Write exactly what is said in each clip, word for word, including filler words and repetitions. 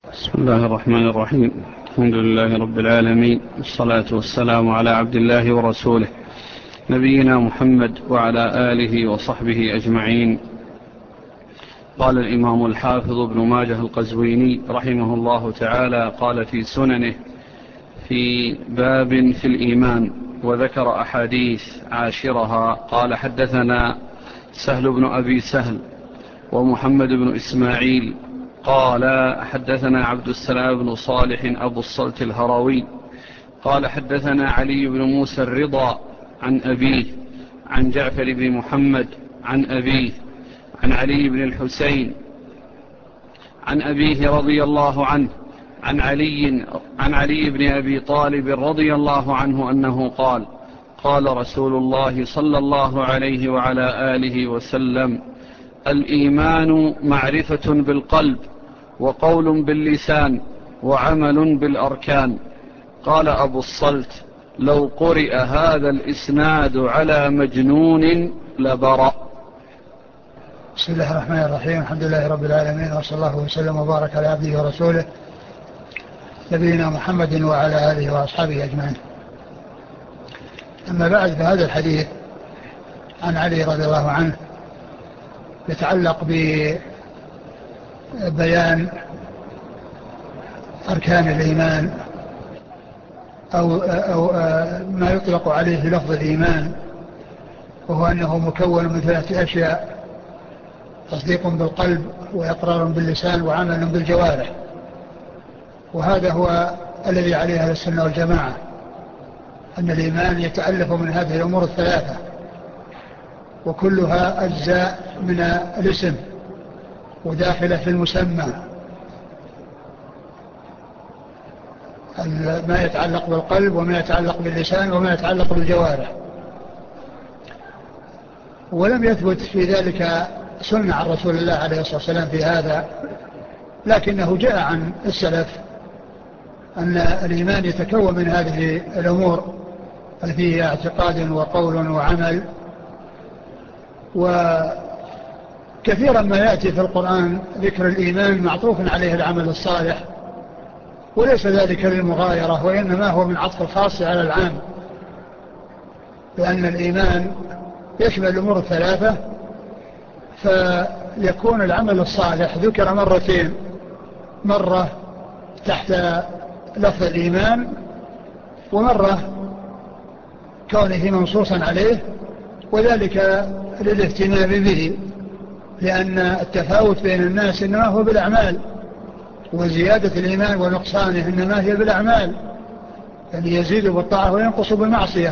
بسم الله الرحمن الرحيم. الحمد لله رب العالمين، والصلاة والسلام على عبد الله ورسوله نبينا محمد وعلى آله وصحبه أجمعين. قال الإمام الحافظ ابن ماجه القزويني رحمه الله تعالى قال في سننه في باب في الإيمان، وذكر أحاديث عاشرها. قال: حدثنا سهل بن أبي سهل ومحمد بن إسماعيل قال: حدثنا عبد السلام بن صالح أبو الصلت الهروي قال: حدثنا علي بن موسى الرضا عن أبيه عن جعفر بن محمد عن أبيه عن علي بن الحسين عن أبيه رضي الله عنه عن علي, عن علي بن أبي طالب رضي الله عنه أنه قال: قال رسول الله صلى الله عليه وعلى آله وسلم: الإيمان معرفة بالقلب، وقول باللسان، وعمل بالأركان. قال أبو الصلت: لو قرئ هذا الإسناد على مجنون لبرأ. بسم الله الرحمن الرحيم. الحمد لله رب العالمين، وصلى الله وسلم وبارك على عبده ورسوله نبينا محمد وعلى آله وأصحابه أجمعين. أما بعد، فهذا الحديث عن علي رضي الله عنه يتعلق ببيان أركان الإيمان، أو, أو ما يطلق عليه لفظ الإيمان، وهو أنه مكون من ثلاثة أشياء: تصديق بالقلب، وإقرار باللسان، وعمل بالجوارح. وهذا هو الذي عليه أهل السنة والجماعة، أن الإيمان يتألف من هذه الأمور الثلاثة، وكلها أجزاء من الاسم وداخلة في المسمى. ما يتعلق بالقلب، وما يتعلق باللسان، وما يتعلق بالجوارح. ولم يثبت في ذلك سنة عن رسول الله عليه الصلاة والسلام في هذا، لكنه جاء عن السلف أن الإيمان يتكون من هذه الأمور التي هي اعتقاد وقول وعمل. وكثيرا ما يأتي في القرآن ذكر الإيمان معطوف عليه العمل الصالح، وليس ذلك للمغايرة، وإنما هو من عطف الخاص على العام، لأن الإيمان يشمل الأمور الثلاثة. فيكون العمل الصالح ذكر مرتين، مرة تحت لفظ الإيمان، ومرة كونه منصوصا عليه، وذلك للاهتمام به، لأن التفاوت بين الناس إنما هو بالأعمال، وزيادة الإيمان ونقصانه إنما هي بالأعمال، يعني يزيد بالطاعة وينقص بالمعصية.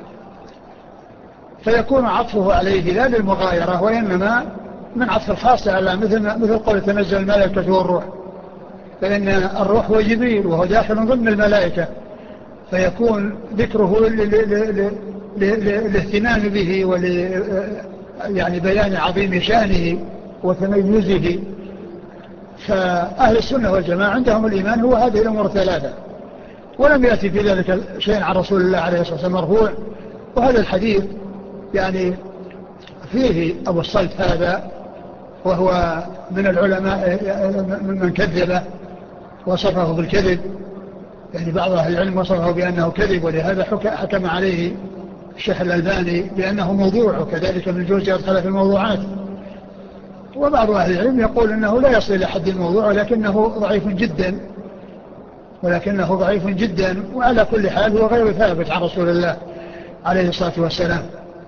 فيكون عطفه عليه لا للمغايرة، وإنما من عطف الخاص على مثل, مثل قول تنزل الملائكة والروح، فإن الروح هو جبريل وهو داخل ضمن الملائكة، فيكون ذكره للاهتمام به ول يعني بيان عظيم شأنه وتميزه. فأهل السنة والجماعة عندهم الإيمان هو هذه الأمور الثلاثة، ولم يأتي في ذلك شيء عن رسول الله عليه الصلاة والسلام مرفوع. وهذا الحديث يعني فيه أبو الصلت هذا، وهو من العلماء من كذبه وصفه بالكذب، يعني بعض أهل العلم وصفه بأنه كذب، ولهذا حكم عليه الشيخ الألباني بأنه موضوع، وكذلك ابن الجوزي أدخل في الموضوعات. وبعض أهل العلم يقول أنه لا يصل إلى حد الموضوع، ولكنه ضعيف جدا ولكنه ضعيف جدا وعلى كل حال هو غير ثابت عن رسول الله عليه الصلاة والسلام.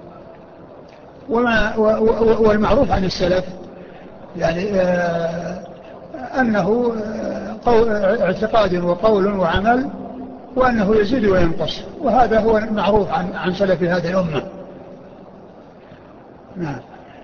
وما والمعروف عن السلف يعني آه أنه اعتقاد وقول وعمل، وأنه يزيد وينقص، وهذا هو المعروف عن, عن سلف هذه الأمة. نعم.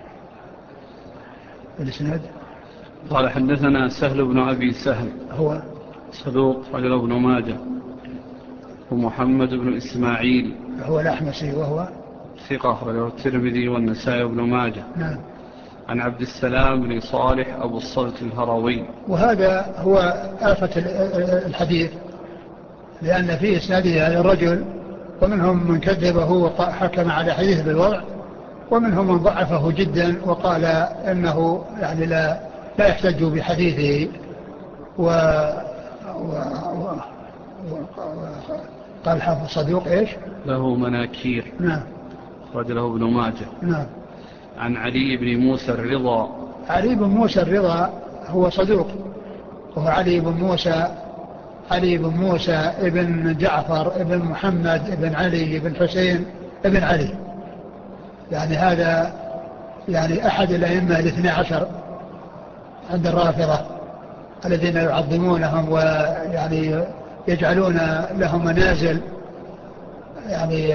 الإسناد قال: حدثنا سهل بن أبي سهل، هو صدوق رجل ابن ماجه، ومحمد بن إسماعيل هو الأحمسي وهو ثقة رجل الترمذي والنسائي بن ماجه. نعم. عن عبد السلام بن صالح أبو الصلت الهروي. وهذا هو آفة الحديث، لأن فيه إسناده هذا الرجل، ومنهم من كذبه وحكم على حديث بالوضع، ومنهم من ضعفه جدا وقال إنه يعني لا, لا يحتج بحديثه. و... و... و... و... قال حافظ صدوق إيش؟ له مناكير. نعم. أخرج له ابن ماجه. نعم. عن علي بن موسى الرضا. علي بن موسى الرضا هو صدوق، وهو علي بن موسى علي بن موسى ابن جعفر ابن محمد ابن علي ابن حسين ابن علي، يعني هذا يعني أحد الأئمة الاثنى عشر عند الرافضة الذين يعظمونهم ويعني يجعلون لهم منازل يعني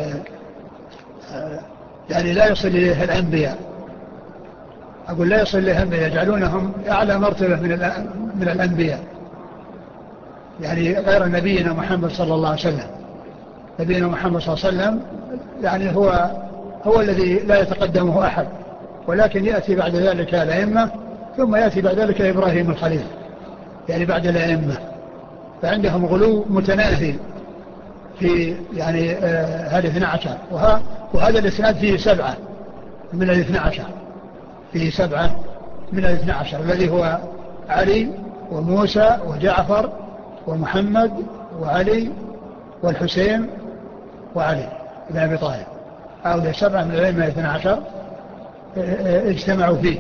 يعني لا يصل إليها الأنبياء. أقول لا يصل إليها الأنبياء، يجعلونهم أعلى مرتبة من من الأنبياء، يعني غير نبينا محمد صلى الله عليه وسلم. نبينا محمد صلى الله عليه وسلم يعني هو هو الذي لا يتقدمه أحد، ولكن يأتي بعد ذلك الأئمة، ثم يأتي بعد ذلك إبراهيم الخليل، يعني بعد الأئمة. فعندهم غلو متناهي في يعني آه هذه الاثنى عشر، وهذا الإسناد فيه سبعة من الاثنى عشر، فيه سبعة من الاثنى عشر الذي هو علي وموسى وجعفر ومحمد وعلي والحسين وعلي بن أبي طالب. هؤلاء سبعة من الأئمة الاثنى عشر اجتمعوا فيه.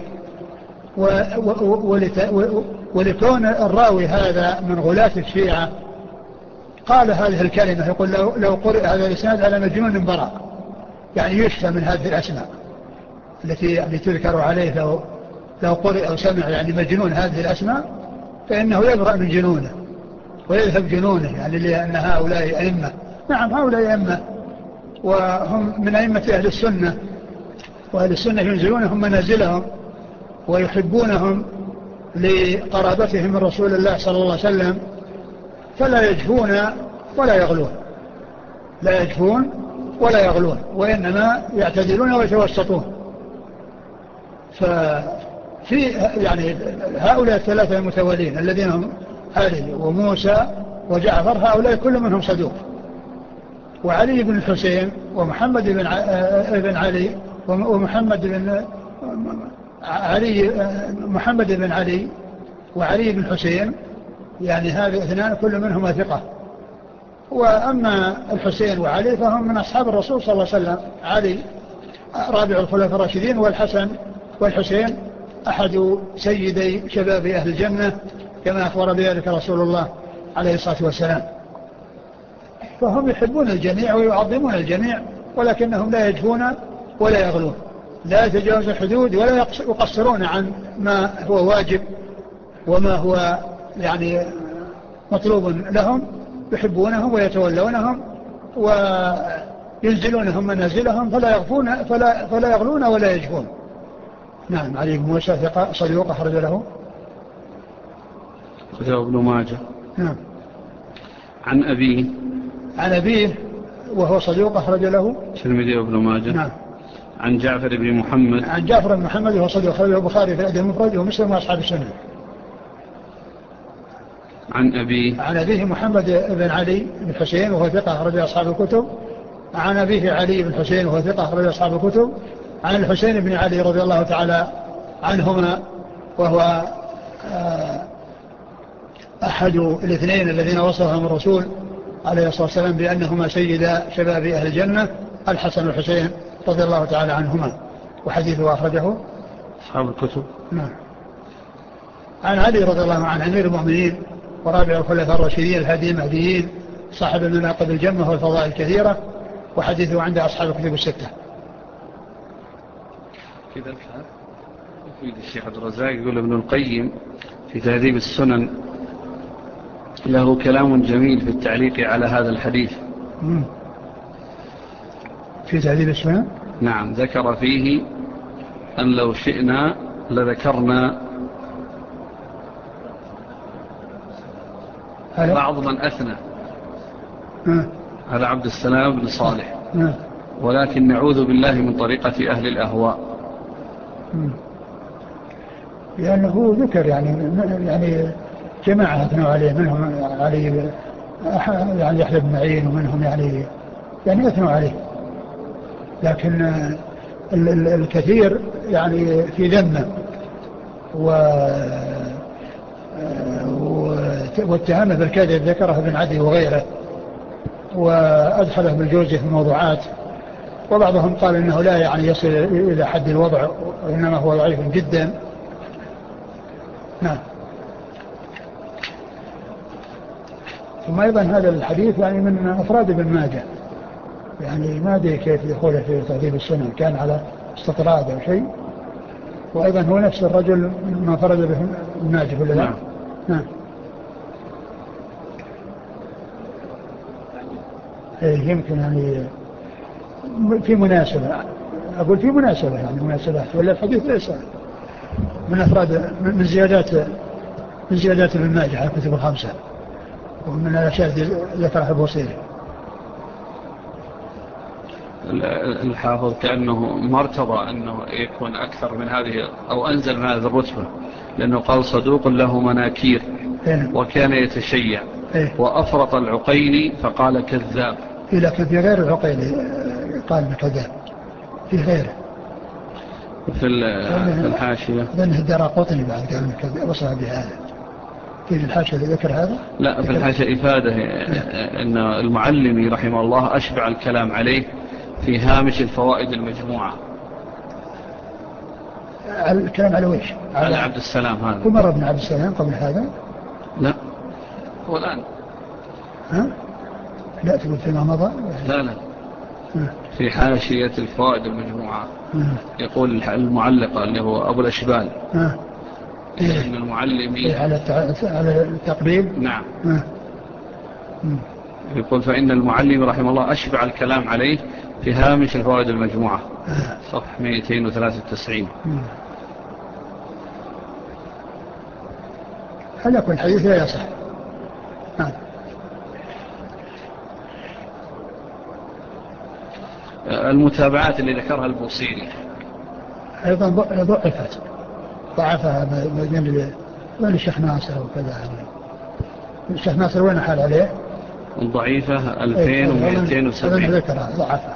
ولكون الراوي هذا من غلاة الشيعة قال هذه الكلمة، يقول لو, لو قرئ هذا الإسناد على مجنون براء، يعني يشفى من هذه الأسماء التي يعني تذكر عليه، لو, لو قرئ أو سمع يعني مجنون هذه الأسماء فإنه يبرأ من جنونه ويذهب جنونه، يعني لأن هؤلاء أئمة. نعم هؤلاء أئمة، وهم من أئمة أهل السنة، وأهل السنة ينزلونهم منازلهم ويحبونهم لقرابتهم من رسول الله صلى الله عليه وسلم، فلا يجفون ولا يغلون، لا يجفون ولا يغلون، وإنما يعتدلون ويتوسطون. ففي يعني هؤلاء الثلاثة المتوالين الذين هم علي وموسى وجعفر، هؤلاء كل منهم صدوق. وعلي بن الحسين ومحمد بن ابن علي ومحمد بن علي محمد بن علي وعلي بن حسين، يعني هذه اثنان كل منهما ثقة. وأما الحسين وعلي فهم من أصحاب الرسول صلى الله عليه وسلم. علي رابع الخلفاء الراشدين، والحسن والحسين أحد سيدي شباب أهل الجنة كما أخبر بذلك رسول الله عليه الصلاة والسلام. فهم يحبون الجميع ويعظمون الجميع، ولكنهم لا يجفون ولا يغلون، لا يتجاوز الحدود ولا يقصرون عن ما هو واجب وما هو يعني مطلوب لهم. يحبونهم ويتولونهم وينزلونهم منازلهم، فلا يغفون فلا, فلا يغلون ولا يجفون. نعم. علي بن موسى ثقة صدوق أخرج له أخرجه ابن ماجه. نعم. عن أبيه عن أبيه وهو صدوق أخرج له الترمذي وابن ماجه. نعم. عن جعفر بن محمد عن جعفر بن محمد وهو صدوق أخرجه البخاري في الأدب المفرد ومسلم وأصحاب السنة. عن أبيه عن أبيه محمد بن علي بن حسين وهو ثقة أخرج أصحاب الكتب. عن أبيه علي بن حسين وهو ثقة أخرج أصحاب الكتب. عن الحسين بن علي رضي الله تعالى عنهما، وهو أحد الاثنين الذين وصفهم الرسول عليه الصلاة والسلام بأنهما سيدا شباب أهل الجنة، الحسن والحسين رضي الله تعالى عنهما، وحديثه أخرجه أصحاب الكتب. نعم. عن علي رضي الله عنه أمير المؤمنين ورابع الخلفاء الراشدين الهادي المهديين صاحب المناقب الجمة والفضائل الكثيرة، وحديثه عند أصحاب الكتب الستة. كذا الحال يفيد الشيخ عبد الرزاق يقول ابن القيم في تهذيب السنن له كلام جميل في التعليق على هذا الحديث. مم. في تهذيب السنن نعم، ذكر فيه أن لو شئنا لذكرنا بعض من أثنى مم. على عبد السلام بن صالح، مم. ولكن نعوذ بالله من طريقة أهل الأهواء. لأنه ذكر يعني يعني جماعة أثنوا عليه، منهم علي يعني يحيى بن معين، ومنهم يعني يعني أثنوا عليه، لكن الكثير يعني في ذمه واتهامه بالكذب ذكره ابن عدي وغيره، وأدخله بالجوزي في الموضوعات. وبعضهم قال إنه لا يعني يصل إلى حد الوضع، وإنما هو ضعيف جدا. نعم. ثم أيضا هذا الحديث يعني من أفراد ابن ماجه، يعني ما أدري كيف يقول في تهذيب السنن، كان على استطراد أو شيء. وأيضا هو نفس الرجل ما فرد به ابن ماجه ولا لا؟ نعم. نعم. يمكن يعني في مناسبة، أقول في مناسبة يعني مناسبات، ولا الحديث ليس من أفراد من زيادات من زيادات ابن ماجه على الكتب الخمسة، ومن الأشياء ذكرها البوصيري. الحافظ كأنه مرتضى أنه يكون أكثر من هذه أو أنزل من هذه الرتبة، لأنه قال صدوق له مناكير وكان يتشيع، وأفرط العقيلي فقال كذاب. لكن في غير العقيلي قال كذاب، في غيره في الحاشية ظنه الدراقطني بعد قال كذاب وصل بهذا. في الحاشية ذكر هذا؟ لا، في الحاشية إفادة أن المعلمي رحمه الله أشبع الكلام عليه في هامش الفوائد المجموعة. الكلام على ويش؟ على, على عبد السلام هذا. كل مرة ابن عبد السلام قبل هذا؟ لا، هو الآن. ها؟ لا تقول فيما مضى؟ لا لا، في حاشية الفوائد المجموعة يقول المعلقة اللي هو أبو الأشبال إيه؟ إن المعلمي إيه على على التقريب. نعم. يقول فإن المعلم رحمه الله أشبع الكلام عليه في هامش الفوائد المجموعة صفحة مئتين وثلاثة وتسعين. هل يكون الحديث لا يصح؟ نعم. المتابعات اللي ذكرها البوصيري أيضا ضعفت، ضعفها من الشيخ ناصر وكذا. الشيخ ناصر وين حال عليه؟ الضعيفة ألفين ومئتين وسبعين. ذكرها ضعفها.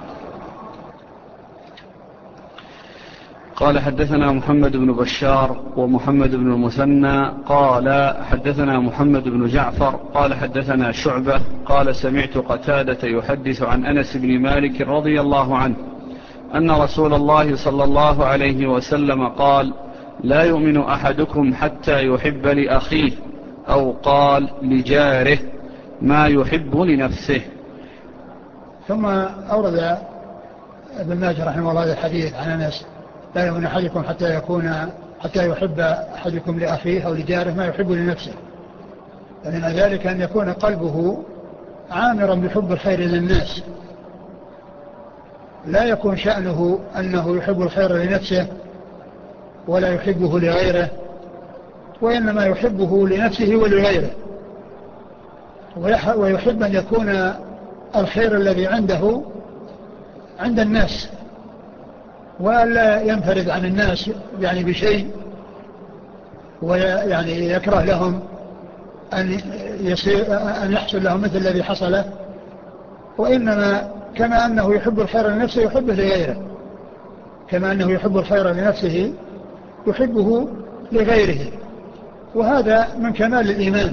قال حدثنا محمد بن بشار ومحمد بن المثنى قال حدثنا محمد بن جعفر قال حدثنا شعبة قال سمعت قتادة يحدث عن أنس بن مالك رضي الله عنه أن رسول الله صلى الله عليه وسلم قال لا يؤمن أحدكم حتى يحب لأخيه أو قال لجاره ما يحب لنفسه. ثم أورد ابن ماجه رحمه الله هذا الحديث عن أنس لا يؤمن أحدكم حتى يكون حتى يحب أحدكم لأخيه أو لجاره ما يحب لنفسه، فمن ذلك أن يكون قلبه عامرا بحب الخير للناس، لا يكون شأنه أنه يحب الخير لنفسه ولا يحبه لغيره، وإنما يحبه لنفسه ولغيره، ويحب أن يكون الخير الذي عنده عند الناس، ولا ينفرد عن الناس يعني بشيء، ويعني يكره لهم أن, يصير أن يحصل لهم مثل الذي حصل، وإنما كما أنه يحب الخير لنفسه يحبه لغيره، كما أنه يحب الخير لنفسه يحبه لغيره. وهذا من كمال الإيمان،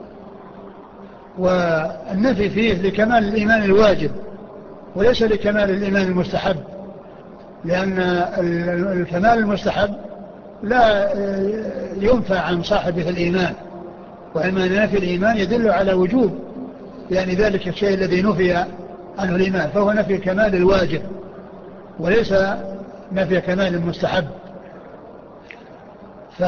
والنفي فيه لكمال الإيمان الواجب وليس لكمال الإيمان المستحب، لأن الكمال المستحب لا ينفى عن صاحبه الإيمان، وإما نفي الإيمان يدل على وجوب يعني ذلك الشيء الذي نفي عنه الإيمان، فهو نفي كمال الواجب وليس نفي كمال المستحب. ف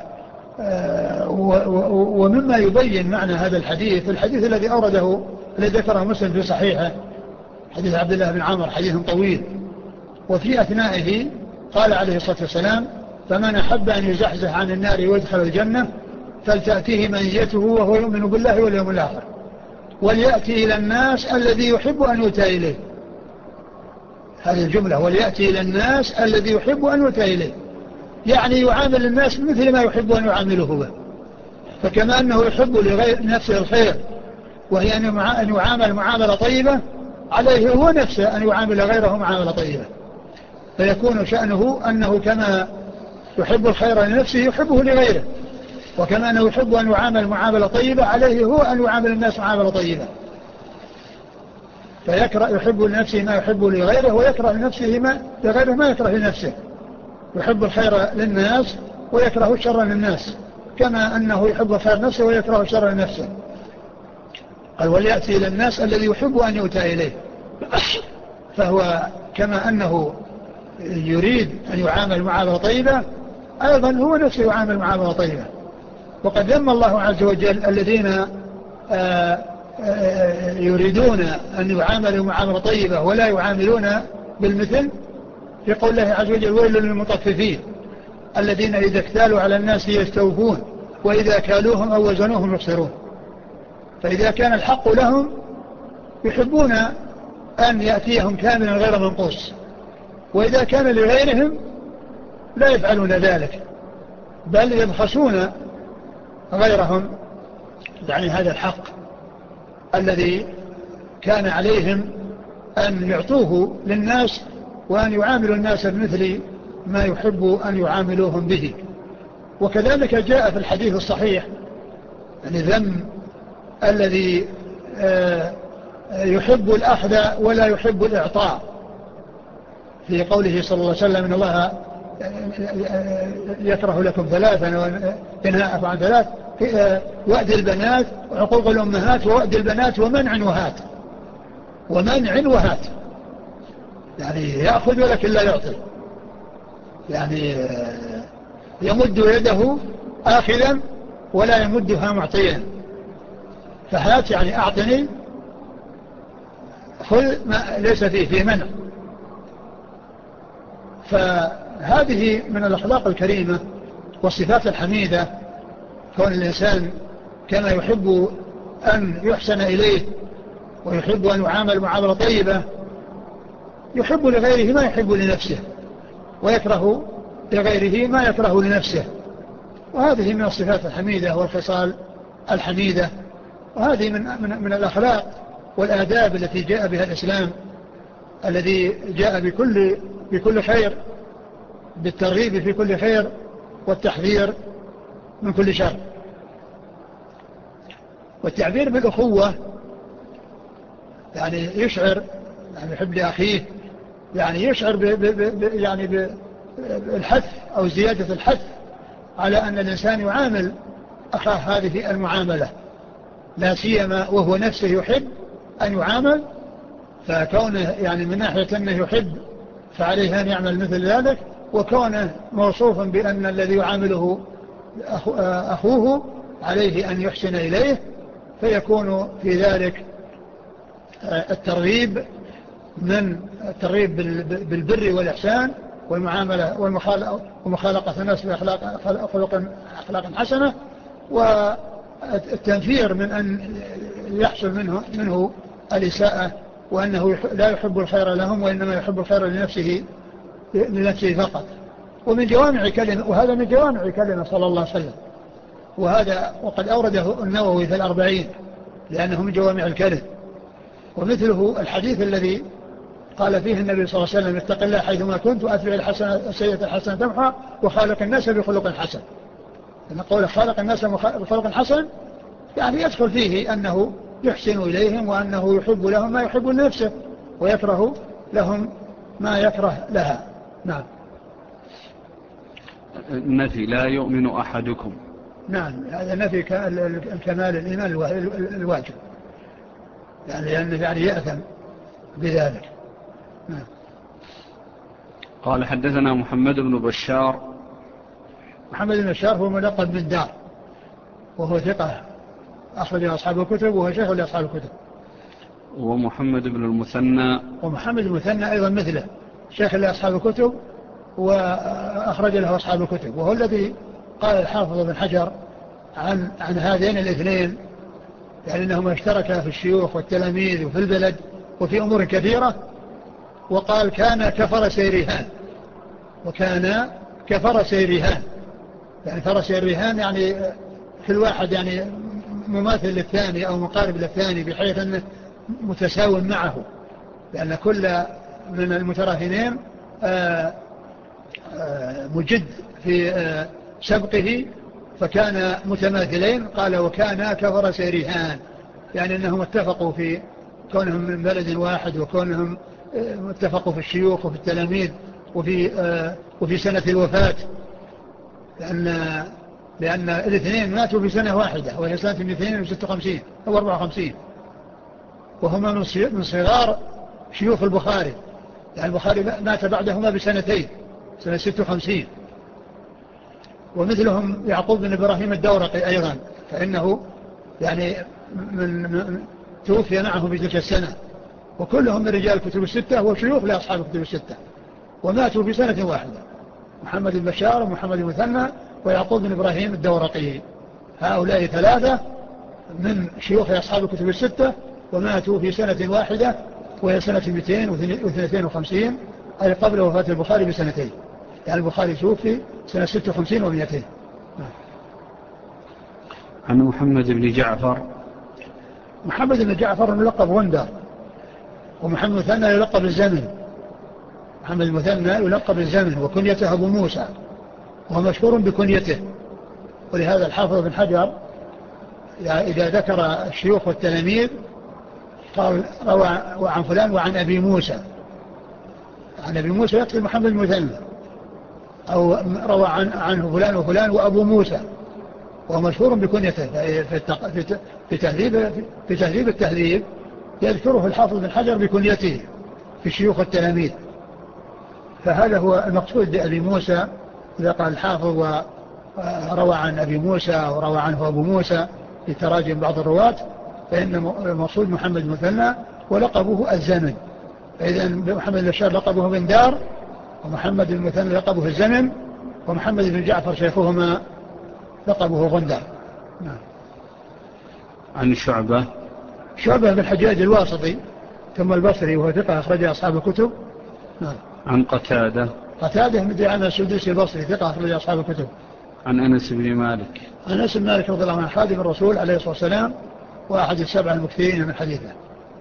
ومما يبين معنى هذا الحديث الحديث الذي أورده الذي ذكره مسلم في صحيحه حديث عبد الله بن عمر، حديث طويل، وفي أثنائه قال عليه الصلاة والسلام فمن أحب أن يزحزح عن النار ويدخل الجنة فلتأتيه منيته وهو يؤمن بالله واليوم الآخر وليأتي إلى الناس الذي يحب أن يؤتى إليه. هذه الجملة وليأتي إلى الناس الذي يحب أن يؤتى إليه، يعني يعامل الناس مثل ما يحب أن يعامله به، فكما أنه يحب لغير نفسه الخير وهي أن يعامل معاملة طيبة، عليه هو نفسه أن يعامل غيره معاملة طيبة، فيكون شأنه أنه كما يحب الخير لنفسه يحبه لغيره، وكما أنه يحب أن يعامل معاملة طيبة عليه هو أن يعامل الناس معاملة طيبة. فيكره يحب لنفسه ما يحب لغيره ويكره لنفسه ما لغيره ما يكره لنفسه. يحب الخير للناس ويكره الشر للناس كما أنه يحب الخير نفسه ويكره الشر لنفسه. قال وليأتي إلى الناس الذي يحب أن يؤتى إليه. فهو كما أنه يريد أن يعامل معاملة طيبة أيضا هو نفسه يعامل معاملة طيبة. وقد ذم الله عز وجل الذين آآ آآ يريدون أن يعاملوا معاملة طيبة ولا يعاملون بالمثل في قول الله عز وجل ويل للمطففين الذين إذا اكتالوا على الناس يستوفون وإذا كالوهم أو وزنوهم يخسرون. فإذا كان الحق لهم يحبون أن يأتيهم كاملا غير منقوص، وإذا كان لغيرهم لا يفعلون ذلك بل يبخسون غيرهم يعني هذا الحق الذي كان عليهم أن يعطوه للناس وأن يعاملوا الناس بمثل ما يحب أن يعاملوهم به. وكذلك جاء في الحديث الصحيح يعني ذم الذي يحب الأخذ ولا يحب الإعطاء في قوله صلى الله عليه وسلم إن الله يكره لكم ثلاثا وينهاكم عن ثلاث وأد البنات وعقوق الأمهات ووأد البنات ومنع وهات. ومنع وهات يعني يأخذ ولكن لا يعطي، يعني يمد يده آخذا ولا يمدها معطيا. فهات يعني أعطني خذ ما ليس فيه في منع. فهذه من الأخلاق الكريمة والصفات الحميدة كون الإنسان كما يحب أن يحسن إليه ويحب أن يعامل معاملة طيبة يحب لغيره ما يحب لنفسه ويكره لغيره ما يكره لنفسه. وهذه من الصفات الحميدة والخصال الحميدة، وهذه من, من, من الأخلاق والآداب التي جاء بها الإسلام الذي جاء بكل, بكل خير، بالترغيب في كل خير والتحذير من كل شر. والتعبير بالأخوة يعني يشعر يعني يحب لأخيه يعني يشعر ب ب ب يعني بالحث أو زيادة الحث على أن الإنسان يعامل أخاه هذه المعاملة، لا سيما وهو نفسه يحب أن يعامل. فكونه يعني من ناحية أنه يحب فعليه أن يعمل مثل ذلك، وكونه موصوفا بأن الذي يعامله أخوه عليه أن يحسن إليه، فيكون في ذلك الترغيب من الترغيب بالبر والإحسان والمعاملة ومخالقة الناس بأخلاق خلق أخلاق حسنة، والتنفير من أن يحصل منه, منه الإساءة، وأنه لا يحب الخير لهم وإنما يحب الخير لنفسه, لنفسه فقط. ومن جوامع كلمة، وهذا من جوامع كلمة صلى الله عليه وسلم، وهذا وقد أورده النووي في الأربعين لأنه من جوامع الكلم. ومثله الحديث الذي قال فيه النبي صلى الله عليه وسلم اتق الله حيثما كنت وأتبع الحسنة السيئة الحسنة تمحى وخالق الناس بخلق حسن. لما قول خالق الناس بخلق حسن يعني يدخل فيه أنه يحسن إليهم وأنه يحب لهم ما يحب لنفسه ويكره لهم ما يكره لها. نعم. النفي لا يؤمن أحدكم. نعم هذا نفي الكمال الإيمان الواجب يعني لأنه يعني يأثم بذلك. نعم. قال حدثنا محمد بن بشار. محمد بن بشار هو ملقب من دار وهو ثقة أخرج أصحاب الكتب وهو شيخ لأصحاب الكتب. ومحمد بن المثنى. ومحمد بن المثنى أيضا مثله شيخ لأصحاب الكتب وأخرج له أصحاب الكتب، وهو الذي قال الحافظ بن حجر عن, عن هذين الاثنين يعني أنهما اشتركا في الشيوخ والتلاميذ وفي البلد وفي أمور كثيرة، وقال كان كفر سيرهان، وكان كفر سيرهان يعني فرس الرهان يعني في الواحد يعني مماثل للثاني أو مقارب للثاني بحيث أنه متساوي معه، لأن كل من المتراهنين مجد في سبقه فكان متماثلين. قال وكانا كفرس رهان، يعني أنهم اتفقوا في كونهم من بلد واحد، وكونهم اتفقوا في الشيوخ وفي التلاميذ وفي, وفي سنة الوفاة، لأن, لأن الاثنين ماتوا في سنة واحدة وهي سنة اثنين وستة وخمسين أو أربعة وخمسين، وهما من صغار شيوخ البخاري، يعني البخاري مات بعدهما بسنتين، سنة ستة وخمسين. ومثلهم يعقوب بن إبراهيم الدورقي أيضا، فإنه يعني من من توفي معه في تلك السنة، وكلهم من رجال الكتب الستة وشيوخ لأصحاب الكتب الستة، وماتوا في سنة واحدة، محمد بن بشار ومحمد المثنى ويعقوب بن إبراهيم الدورقي. هؤلاء ثلاثة من شيوخ أصحاب الكتب الستة وماتوا في سنة واحدة وهي سنة مئتين واثنين وخمسين، أي قبل وفاة البخاري بسنتين، يعني البخاري توفي سنة ستة وخمسين ومئتين. عن محمد بن جعفر. محمد بن جعفر يلقب غندر، ومحمد المثنى يلقب الزمن. محمد المثنى يلقب الزمن وكنيته أبو موسى، وهو مشهور بكنيته. ولهذا الحافظ بن حجر يعني إذا ذكر الشيوخ والتلاميذ قال روى عن فلان وعن أبي موسى، عن أبي موسى يقصد محمد المثنى، أو روى عن عنه فلان وفلان وأبو موسى، وهو مشهور بكنيته. في تهذيب في تهذيب التهذيب يذكره الحافظ بن حجر بكنيته في الشيوخ والتلاميذ. فهذا هو المقصود بأبي موسى إذا قال الحافظ وروى عن أبي موسى وروى عنه أبو موسى في تراجم بعض الرواة، فإن المقصود محمد المثنى ولقبه الزمن. فإذا محمد البشار لقبه بن دار، ومحمد المثنى لقبه الزمن، ومحمد بن جعفر شيخهما لقبه غندر. نعم. عن شعبة. شعبة بن الحجاج الواسطي ثم البصري، وهو ثقة أخرج أصحاب الكتب. نعم. عن قتادة. قتادة من دعامة السدوسي البصري ثقة أخرج أصحاب الكتب. عن أنس بن مالك. عن أنس بن مالك رضي الله عنه خادم الرسول عليه الصلاة والسلام وأحد السبع المكثرين من حديثه.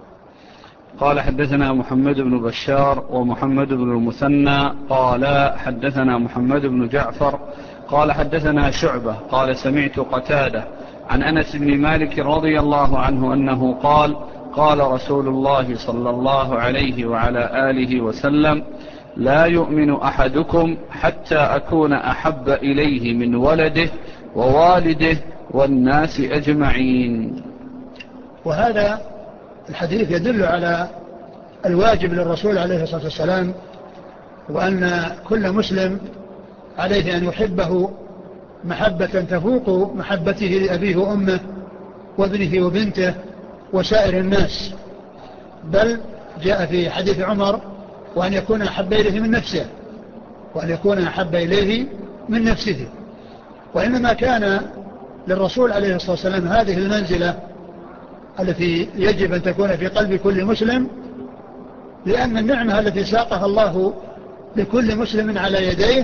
قال حدثنا محمد بن بشار ومحمد بن المثنى قال حدثنا محمد بن جعفر قال حدثنا شعبة قال سمعت قتادة عن أنس بن مالك رضي الله عنه أنه قال قال رسول الله صلى الله عليه وعلى آله وسلم لا يؤمن أحدكم حتى أكون أحب إليه من ولده ووالده والناس أجمعين. وهذا الحديث يدل على الواجب للرسول عليه الصلاة والسلام، وأن كل مسلم عليه أن يحبه محبة تفوق محبته لأبيه وأمه وابنه وبنته وسائر الناس، بل جاء في حديث عمر وأن يكون أحب إليه من نفسه، وأن يكون أحب إليه من نفسه. وإنما كان للرسول عليه الصلاة والسلام هذه المنزلة التي يجب أن تكون في قلب كل مسلم، لأن النعمة التي ساقها الله لكل مسلم على يديه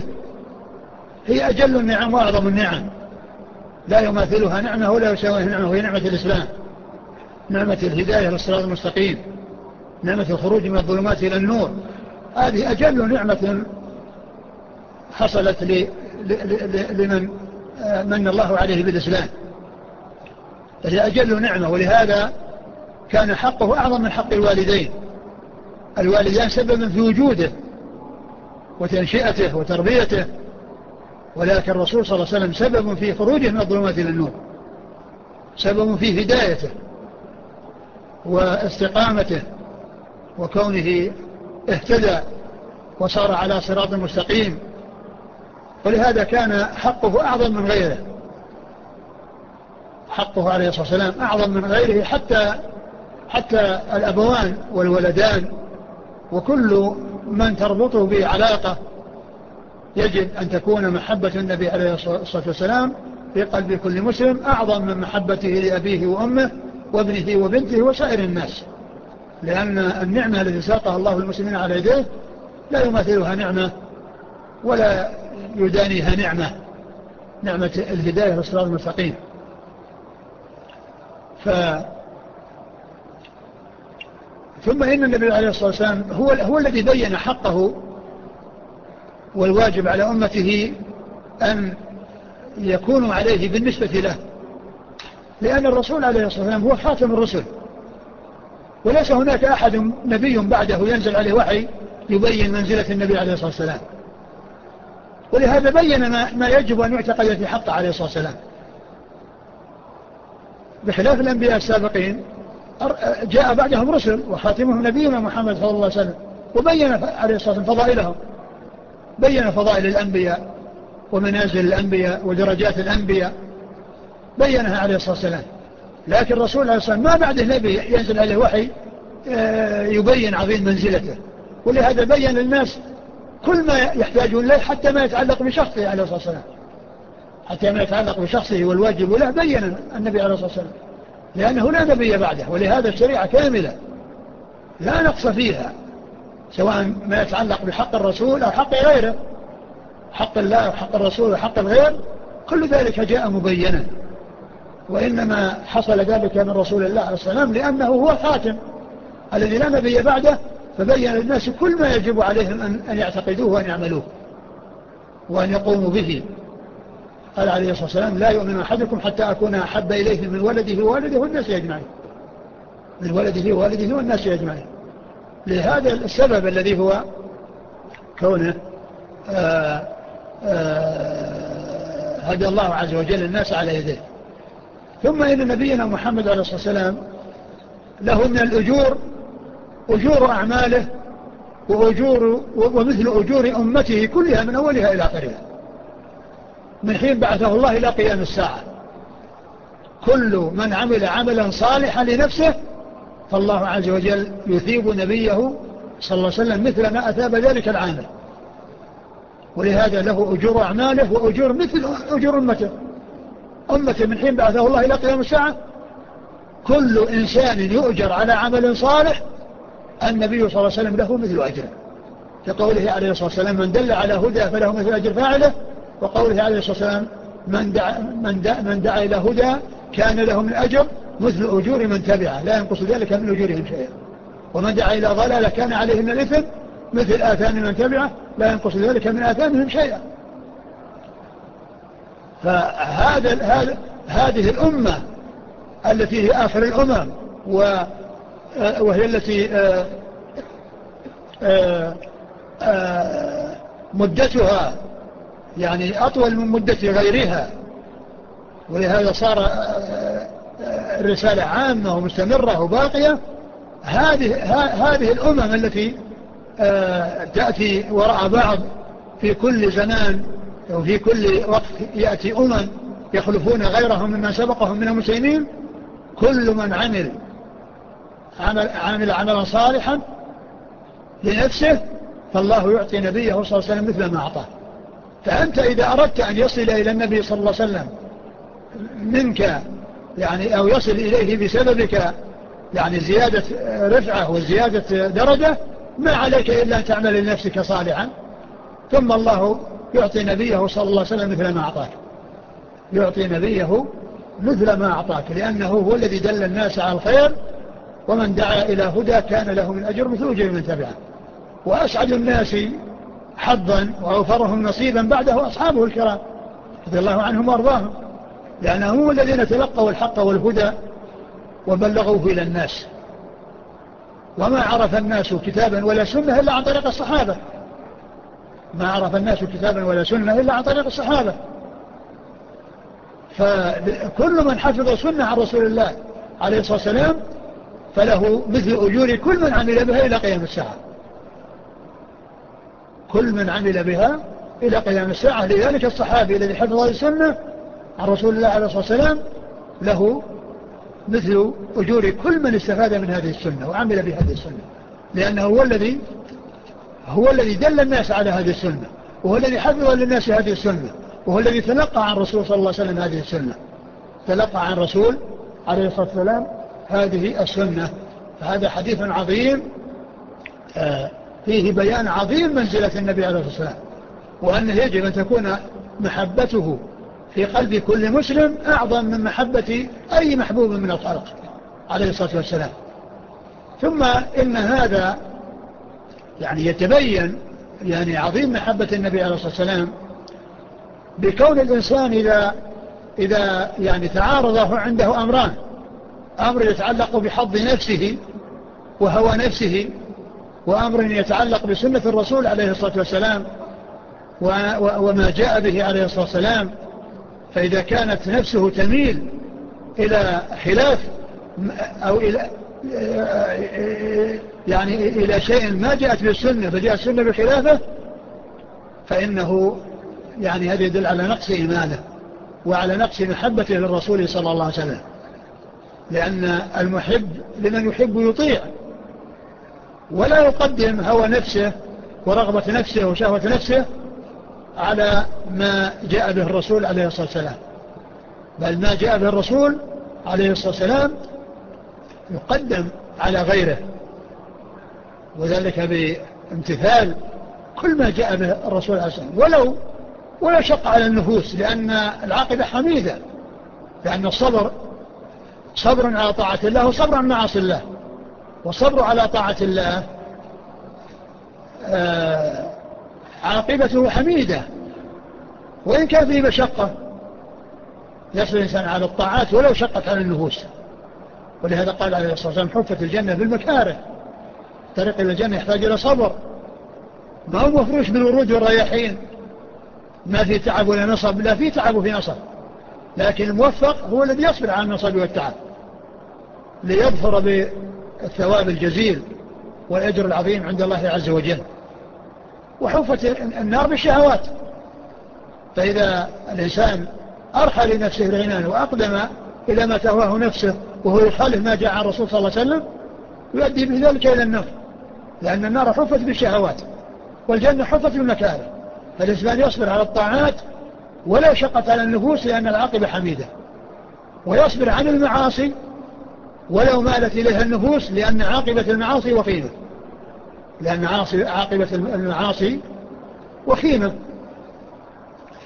هي أجل النعم وأعظم النعم، لا يماثلها نعمة ولا يساويها نعمة، وهي نعمة الإسلام، نعمة الهداية للصراط المستقيم، نعمة الخروج من الظلمات إلى النور. هذه أجل نعمة حصلت لمن من الله عليه بالإسلام، هي أجل نعمة. ولهذا كان حقه أعظم من حق الوالدين. الوالدان سببا في وجوده وتنشئته وتربيته، ولكن الرسول صلى الله عليه وسلم سبب في خروجه من الظلمات إلى النور، سبب في هدايته واستقامته وكونه اهتدى وصار على صراط مستقيم. ولهذا كان حقه أعظم من غيره، حقه عليه الصلاة والسلام أعظم من غيره، حتى حتى الأبوان والولدان وكل من تربطه به علاقة يجب أن تكون محبة النبي عليه الصلاة والسلام في قلب كل مسلم أعظم من محبته لأبيه وأمه وابنه وبنته وسائر الناس، لأن النعمة التي ساقها الله المسلمين على يديه لا يماثلها نعمة ولا يدانيها نعمة، نعمة الهداية للصراط المستقيم. ف ثم إن النبي عليه الصلاة والسلام هو, هو الذي بين حقه، والواجب على أمته أن يكون عليه بالنسبة له، لأن الرسول عليه الصلاة والسلام هو خاتم الرسل، وليس هناك أحد نبي بعده ينزل عليه وحي يبين منزلة النبي عليه الصلاة والسلام، ولهذا بين ما يجب أن يعتقد في حقه عليه الصلاة والسلام، بخلاف الأنبياء السابقين جاء بعدهم رسل وخاتمهم نبينا محمد صلى الله عليه وسلم، وبين عليه الصلاة والسلام فضائلهم، بين فضائل الأنبياء ومنازل الأنبياء ودرجات الأنبياء بينها عليه الصلاة والسلام. لكن الرسول عليه الصلاة والسلام ما بعده نبي ينزل عليه وحي يبين عظيم منزلته، ولهذا بين الناس كل ما يحتاجون له حتى ما يتعلق بشخصه عليه الصلاة والسلام، حتى ما يتعلق بشخصه والواجب له بين النبي عليه الصلاة والسلام، لأنه لا نبي بعده، ولهذا الشريعة كاملة لا نقص فيها، سواء ما يتعلق بحق الرسول أو حق غيره، حق الله وحق الرسول وحق الغير، كل ذلك جاء مبينا. وإنما حصل ذلك من رسول الله عليه السلام لأنه هو الخاتم الذي لا نبي بعده، فبين للناس كل ما يجب عليهم أن يعتقدوه وأن يعملوه وأن يقوموا به. قال عليه الصلاة والسلام: لا يؤمن أحدكم حتى أكون أحب إليه من ولده ووالده والناس أجمعين، من ولده ووالده والناس أجمعين. لهذا السبب الذي هو كونه آآ آآ هدى الله عز وجل الناس على يديه. ثم إن نبينا محمد عليه الصلاة والسلام له من الأجور أجور أعماله وأجور ومثل أجور أمته كلها من أولها إلى آخرها، من حين بعثه الله إلى قيام الساعة. كل من عمل عملا صالحا لنفسه فالله عز وجل يثيب نبيه صلى الله عليه وسلم مثل ما أثاب ذلك العامل، ولهذا له أجور أعماله وأجور مثل أجور أمته. أمته من حين بعثه الله إلى قيام الساعة كل إنسان يؤجر على عمل صالح النبي صلى الله عليه وسلم له مثل أجره، كقوله عليه الصلاة والسلام: من دل على هدى فله مثل أجر فاعله، وقوله عليه الصلاة والسلام: من دعا, من دعا, من دعا إلى هدى كان له من أجر مثل أجور من تبعه لا ينقص ذلك من أجورهم شيئا، ومن دعا إلى ضلالة كان عليه من الإثم مثل آثام من تبعه لا ينقص ذلك من آثامهم شيئا. فهذا هذا هذه الأمة التي هي آخر الأمم وهي التي مدتها يعني أطول من مدة غيرها، ولهذا صار الرسالة عامة ومستمرة وباقية. هذه هذه الأمم التي تأتي وراء بعض في كل زمان وفي كل وقت يأتي أمم يخلفون غيرهم مما سبقهم من المسلمين، كل من عمل عمل, عمل عملا صالحا لنفسه فالله يعطي نبيه صلى الله عليه وسلم مثل ما أعطاه. فأنت إذا أردت أن يصل إلى النبي صلى الله عليه وسلم منك يعني أو يصل إليه بسببك يعني زيادة رفعة وزيادة درجة، ما عليك إلا أن تعمل لنفسك صالحا، ثم الله يعطي نبيه صلى الله عليه وسلم مثل ما أعطاك، يعطي نبيه مثل ما أعطاك، لأنه هو الذي دل الناس على الخير، ومن دعا إلى هدى كان له من أجر مثل أجر من تبعه. وأسعد الناس حظا وأوفرهم نصيبا بعده أصحابه الكرام رضي الله عنهم وأرضاهم، لأنهم هم الذين تلقوا الحق والهدى وبلغوه إلى الناس، وما عرف الناس كتابا ولا سنة إلا عن طريق الصحابة، ما عرف الناس كتابا ولا سنة إلا عن طريق الصحابة. فكل من حفظ سنة عن رسول الله عليه الصلاة والسلام فله مثل أجور كل من عمل بها إلى قيام الساعة، كل من عمل بها إلى قيام الساعة. لذلك الصحابي الذي حفظ السنة عن رسول الله عليه الصلاة والسلام له مثل أجور كل من استفاد من هذه السنة وعمل بهذه السنة، لأنه هو الذي هو الذي دل الناس على هذه السنة، وهو الذي حفظ للناس هذه السنة، وهو الذي تلقى عن رسول صلى الله عليه وسلم هذه السنة، تلقى عن رسول عليه الصلاة والسلام هذه السنة. فهذا حديث عظيم فيه بيان عظيم منزلة النبي عليه الصلاة والسلام، وأنه يجب أن تكون محبته في قلب كل مسلم أعظم من محبة أي محبوب من الخلق عليه الصلاة والسلام. ثم إن هذا يعني يتبين يعني عظيم محبة النبي عليه الصلاة والسلام بكون الإنسان إذا, إذا يعني تعارضه عنده أمران، أمر يتعلق بحظ نفسه وهوى نفسه، وأمر يتعلق بسنة الرسول عليه الصلاة والسلام وما جاء به عليه الصلاة والسلام، فإذا كانت نفسه تميل إلى خلاف أو إلى يعني إلى شيء ما جاءت بالسنة فجاء السنة بخلافه، فإنه يعني هذا يدل على نقص إيمانه وعلى نقص محبته للرسول صلى الله عليه وسلم، لأن المحب لمن يحب يطيع ولا يقدم هوى نفسه ورغبة نفسه وشهوة نفسه على ما جاء به الرسول عليه الصلاة والسلام، بل ما جاء به الرسول عليه الصلاة والسلام يقدم على غيره، وذلك بامتثال كل ما جاء به الرسول عليه الصلاة والسلام ولو ولا شق على النفوس، لأن العاقبة حميدة، لأن الصبر صبر على طاعة الله وصبر عن معاصي الله، والصبر على طاعة الله آه عاقبته حميدة وإن كان فيه مشقة، يصل الإنسان على الطاعات ولو شقت على النفوس. ولهذا قال عليه الصلاة والسلام حفت الجنة بالمكاره، طريق إلى الجنة يحتاج إلى صبر، ما هو مفروش بالورود والرياحين، ما في تعب ولا نصب، لا في تعب وفي نصب، لكن الموفق هو الذي يصبر على النصب والتعب ليظفر بالثواب الجزيل والأجر العظيم عند الله عز وجل. وحفت النار بالشهوات، فإذا الإنسان أرخى لنفسه العنان وأقدم إلى ما تهواه نفسه وهو يخالف ما جاء عن الرسول صلى الله عليه وسلم يؤدي بذلك إلى النار، لأن النار حفت بالشهوات والجنة حفت بالمكاره، فالإنسان يصبر على الطاعات ولا شقت على النفوس لأن العاقبة حميدة، ويصبر عن المعاصي ولو مالت إليها النفوس لأن عاقبة المعاصي وخيمة، لأن عاقبة المعاصي وخيمة. ف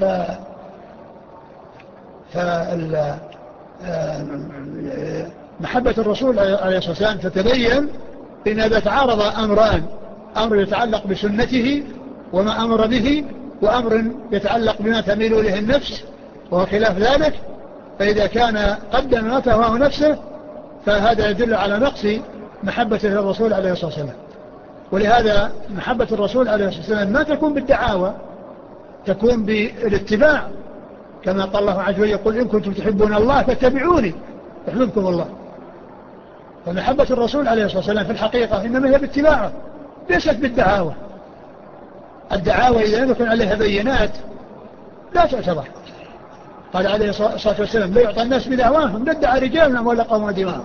فمحبة الرسول عليه الصلاة والسلام تتبين إن إذا تعارض أمران، أمر يتعلق بسنته وما أمر به، وأمر يتعلق بما تميل إليه النفس وهو خلاف ذلك، فإذا كان قدم ما تهواه نفسه فهذا يدل على نقص محبته للرسول عليه الصلاة والسلام. ولهذا محبة الرسول عليه الصلاة والسلام ما تكون بالدعاوى، تكون بالاتباع، كما قال الله عز وجل يقول إن كنتم تحبون الله فاتبعوني يحببكم الله. فمحبة الرسول عليه الصلاة والسلام في الحقيقة إنما هي باتباعه ليست بالدعاوى. الدعاوى إذا لم يكن عليها بينات لا تعتبر. قال عليه الصلاة والسلام لا يعطى الناس بدعواهم لا ادعى رجالنا ولا قوم دماء،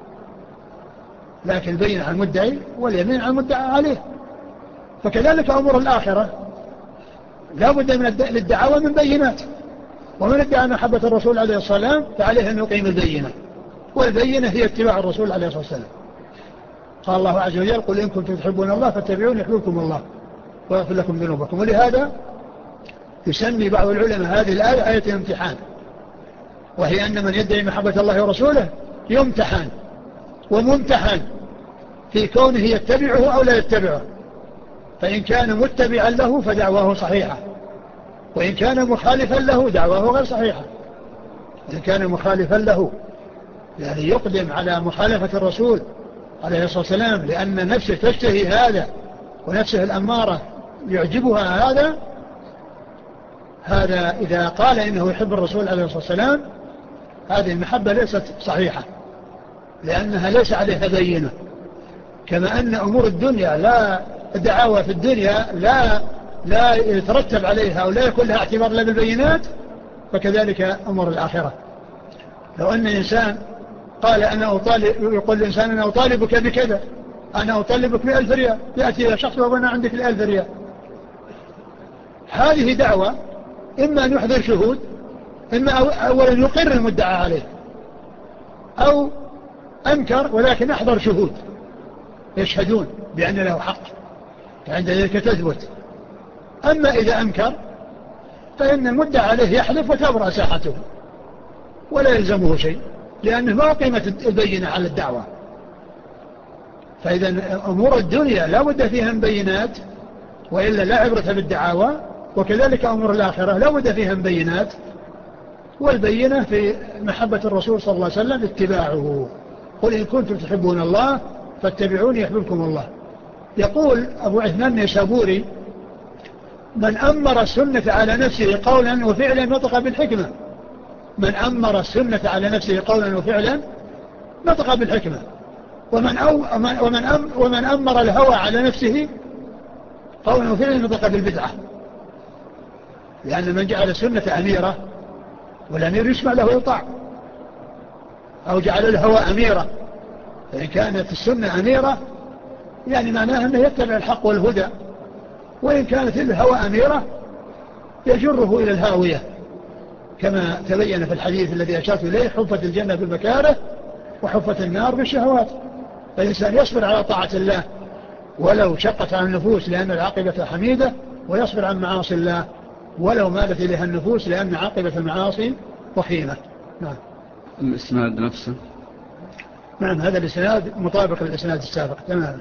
لكن البين على المدعي واليمين على المدعى عليه. فكذلك أمور الآخرة لا بد من الدعاوى من بينات، ومن ادعى محبة الرسول عليه الصلاة والسلام فعليه أن يقيم البينة، والبينة هي اتباع الرسول عليه الصلاة والسلام. قال الله عز وجل قل إن كنتم تحبون الله فاتبعوني يحببكم الله ويغفر لكم ذنوبكم. ولهذا يسمي بعض العلماء هذه الآية آية الامتحان، وهي أن من يدعي محبة الله ورسوله يمتحن وممتحن في كونه يتبعه أو لا يتبعه، فإن كان متبعا له فدعواه صحيحة، وإن كان مخالفا له دعواه غير صحيحة. إن كان مخالفا له يعني يقدم على مخالفة الرسول عليه الصلاة والسلام لأن نفسه تشتهي هذا ونفسه الأمارة يعجبها هذا، هذا إذا قال إنه يحب الرسول عليه الصلاة والسلام هذه المحبة ليست صحيحة، لأنها ليس عليها بينة. كما أن أمور الدنيا لا الدعاوى في الدنيا لا لا يترتب عليها أو لا يكون لها اعتبار لا بالبينات، فكذلك أمور الآخرة. لو أن إنسان قال أنا أطالب، يقول الإنسان أنا أطالبك بكذا، أنا أطالبك بألف ريال، يأتي إلى شخص وأنا عندك الألف ريال، هذه دعوة إما أن يحضر شهود، إما أولا يقر المدعى عليه أو أنكر ولكن أحضر شهود يشهدون بأن له حق، عند ذلك تثبت. أما إذا أنكر فإن المدعى عليه يحلف وتبرأ ساحته ولا يلزمه شيء، لأنه ما قيمة البينة على الدعوة. فإذا أمور الدنيا لا بد فيها من بينات، وإلا لا عبرة بالدعاوى، وكذلك أمور الآخرة لا بد فيها من بينات، والبينة في محبة الرسول صلى الله عليه وسلم اتباعه. قل إن كنتم تحبون الله فاتبعوني يحببكم الله. يقول أبو عثمان النيسابوري: من أمر السنة على نفسه قولا وفعلا نطق بالحكمة. من أمر السنة على نفسه قولا وفعلا نطق بالحكمة. ومن, أو ومن, أم ومن أمر الهوى على نفسه قولا وفعلا نطق بالبدعة. لأن من جعل السنة أميرة، والأمير يسمع له ويطاع، أو جعل الهوى أميرة، فإن كانت السنة أميرة يعني معناها أنه يتبع الحق والهدى، وإن كانت الهوى أميرة يجره إلى الهاوية، كما تبين في الحديث الذي أشرت إليه: حفت الجنة بالمكاره وحفت النار بالشهوات. فالإنسان يصبر على طاعة الله ولو شقت عن النفوس لأن العاقبة حميدة، ويصبر عن معاصي الله ولو مالت إليها النفوس لأن عاقبة المعاصي وخيمة. نعم. الإسناد نفسه. نعم، هذا الإسناد مطابق للإسناد السابق تماما.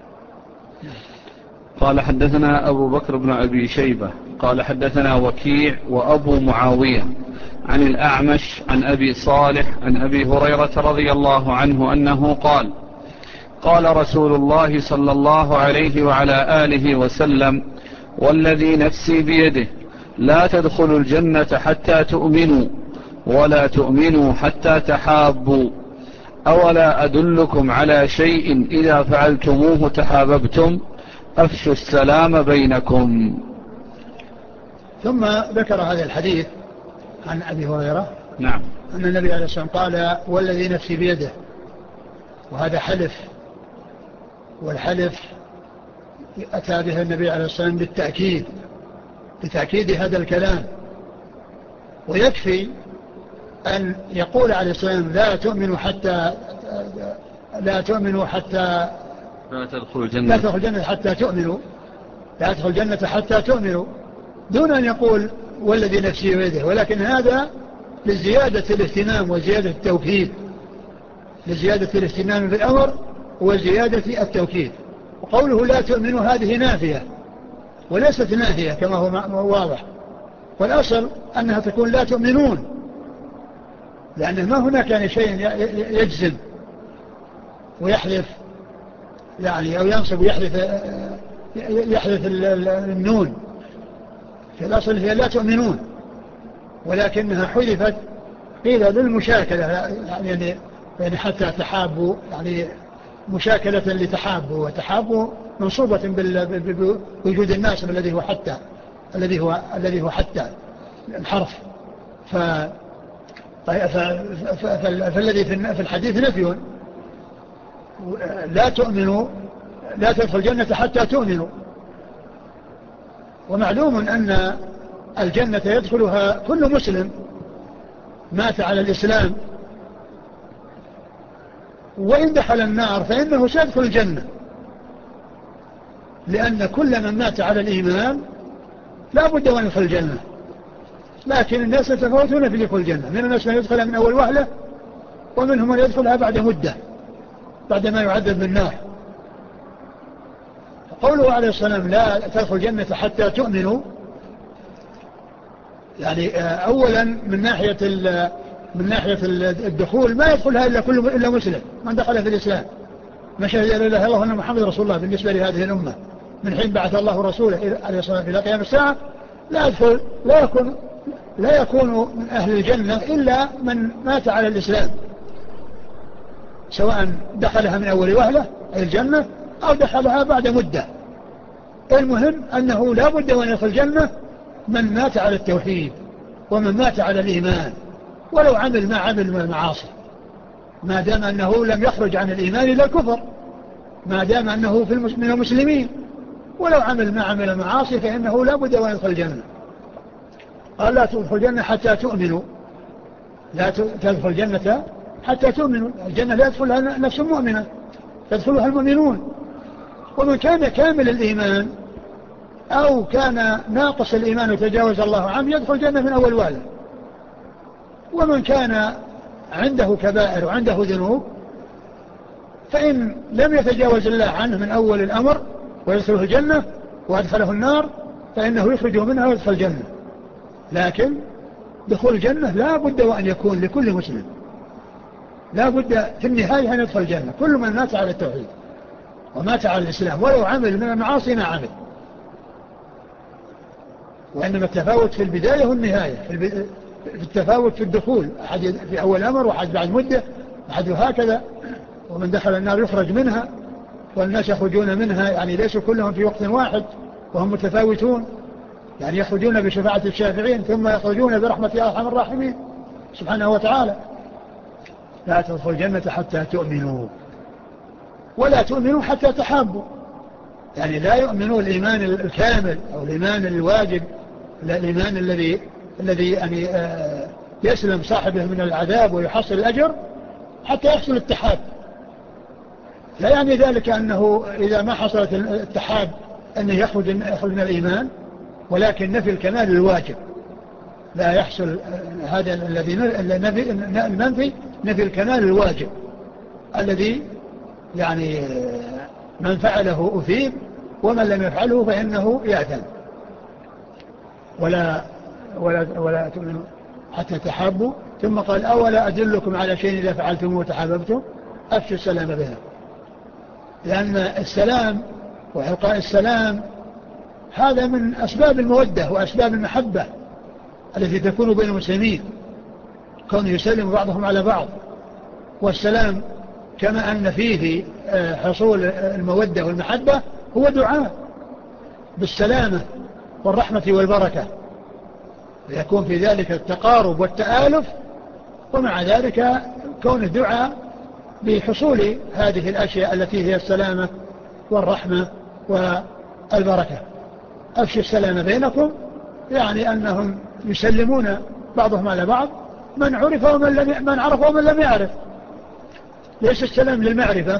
قال: حدثنا أبو بكر بن أبي شيبة قال: حدثنا وكيع وأبو معاوية عن الأعمش عن أبي صالح عن أبي هريرة رضي الله عنه أنه قال: قال رسول الله صلى الله عليه وعلى آله وسلم: والذي نفسي بيده لا تدخلوا الجنة حتى تؤمنوا ولا تؤمنوا حتى تحابوا، أولا أدلكم على شيء إذا فعلتموه تحاببتم، أفشوا السلام بينكم. ثم ذكر هذا الحديث عن أبي هريرة. نعم. أن النبي عليه الصلاة والسلام قال: والذي نفسي بيده، وهذا حلف، والحلف أتى به النبي عليه الصلاة والسلام بالتأكيد، بتأكيد هذا الكلام. ويكفي أن يقول عليه الصلاة والسلام: لا تؤمنوا حتى لا تؤمنوا حتى لا تدخلوا الجنة لا تدخلوا الجنة حتى تؤمنوا لا تدخلوا الجنة حتى تؤمنوا، دون أن يقول والذي نفسي بيده، ولكن هذا لزيادة الاهتمام وزيادة التوكيد، لزيادة الاهتمام بالأمر وزيادة التوكيد. وقوله لا تؤمنوا هذه نافية وليست ناهية كما هو واضح، والأصل أنها تكون لا تؤمنون، لأنه ما هناك يعني شيء يجزم ويحذف يعني أو ينصب ويحذف يحذف النون. في الأصل هي لا تؤمنون، ولكنها حذفت قيل للمشاكلة، يعني يعني حتى تحابوا، يعني مشاكلة لتحابوا، وتحابوا منصوبة بوجود الناس الذي هو حتى الذي هو الذي هو حتى الحرف. ف فالذي في الحديث نفي، لا تؤمنوا لا تدخل الجنة حتى تؤمنوا. ومعلوم أن الجنة يدخلها كل مسلم مات على الإسلام، وإن دخل النار فإنه سيدخل الجنة، لأن كل من مات على الإيمان لا بد أن يدخل الجنة. لكن الناس يتفاوتون في دخول الجنة، من الناس من يدخلها من أول وهلة، ومنهم من يدخلها بعد مدة بعد ما يعذب بالنار. قوله عليه السلام لا تدخل الجنة حتى تؤمنوا، يعني أولا من ناحية من ناحية الدخول ما يدخلها إلا كل إلا مسلم من دخل في الإسلام، ما شهد لا إله إلا الله وأن محمد رسول الله بالنسبة لهذه الأمة من حين بعث الله رسوله عليه الصلاة والسلام إلى قيام الساعة. لا يدخل لا يكون لا يكون من أهل الجنة إلا من مات على الإسلام، سواء دخلها من أول وهلة أي الجنة أو دخلها بعد مدة. المهم أنه لا بد أن يدخل الجنة من مات على التوحيد ومن مات على الإيمان، ولو عمل ما عمل من المعاصي، ما دام أنه لم يخرج عن الإيمان إلى الكفر، ما دام أنه في من المسلمين، ولو عمل ما عمل المعاصي فإنه لا بد أن يدخل الجنة. قال لا تدخل الجنة حتى تؤمنوا، لا تدخل الجنة حتى تؤمنوا. الجنة لا يدخلها نفس مؤمنة، يدخلها المؤمنون. ومن كان كامل الإيمان أو كان ناقص الإيمان وتجاوز الله عنه يدخل الجنة من أول وهلة. ومن كان عنده كبائر وعنده ذنوب فإن لم يتجاوز الله عنه من أول الأمر ويدخله الجنة وأدخله النار، فإنه يخرجه منها ويدخل الجنة. لكن دخول الجنة لا بد وأن يكون لكل مسلم، لا بد في النهاية أن يدخل الجنة كل من مات على التوحيد ومات على الإسلام ولو عمل من المعاصي ما عمل. وإنما التفاوت في البداية والنهاية، في التفاوت في الدخول، أحد في أول أمر وأحد بعد مدة، أحد هكذا. ومن دخل النار يخرج منها، والناس يخرجون منها يعني ليسوا كلهم في وقت واحد وهم متفاوتون، يعني يخرجون بشفاعة الشافعين ثم يخرجون برحمة أرحم الراحمين سبحانه وتعالى. لا تدخل الجنة حتى تؤمنوا ولا تؤمنوا حتى تحابوا، يعني لا يؤمنوا الإيمان الكامل أو الإيمان الواجب، لا الإيمان الذي الذي يعني يسلم صاحبه من العذاب ويحصل الأجر حتى يحصل التحاب. لا يعني ذلك أنه إذا ما حصلت التحاب أنه يخرج من الإيمان، ولكن نفي الكمال الواجب لا يحصل. هذا الذي المنفي نفي الكمال الواجب الذي يعني من فعله أثيب ومن لم يفعله فإنه يأثم. ولا ولا ولا تؤمنوا حتى تحابوا. ثم قال أولا أدلكم على شيء إذا فعلتموه وتحاببتم أفشوا السلام بينكم، لأن السلام وإلقاء السلام هذا من أسباب المودة وأسباب المحبة التي تكون بين المسلمين، كون يسلم بعضهم على بعض. والسلام كما أن فيه حصول المودة والمحبة هو دعاء بالسلامة والرحمة والبركة، يكون في ذلك التقارب والتآلف، ومع ذلك كون الدعاء بحصول هذه الأشياء التي هي السلامة والرحمة والبركة. أفشوا السلام بينكم يعني أنهم يسلمون بعضهم على بعض، من عرف ومن لم من عرف ومن لم يعرف. ليس السلام للمعرفة،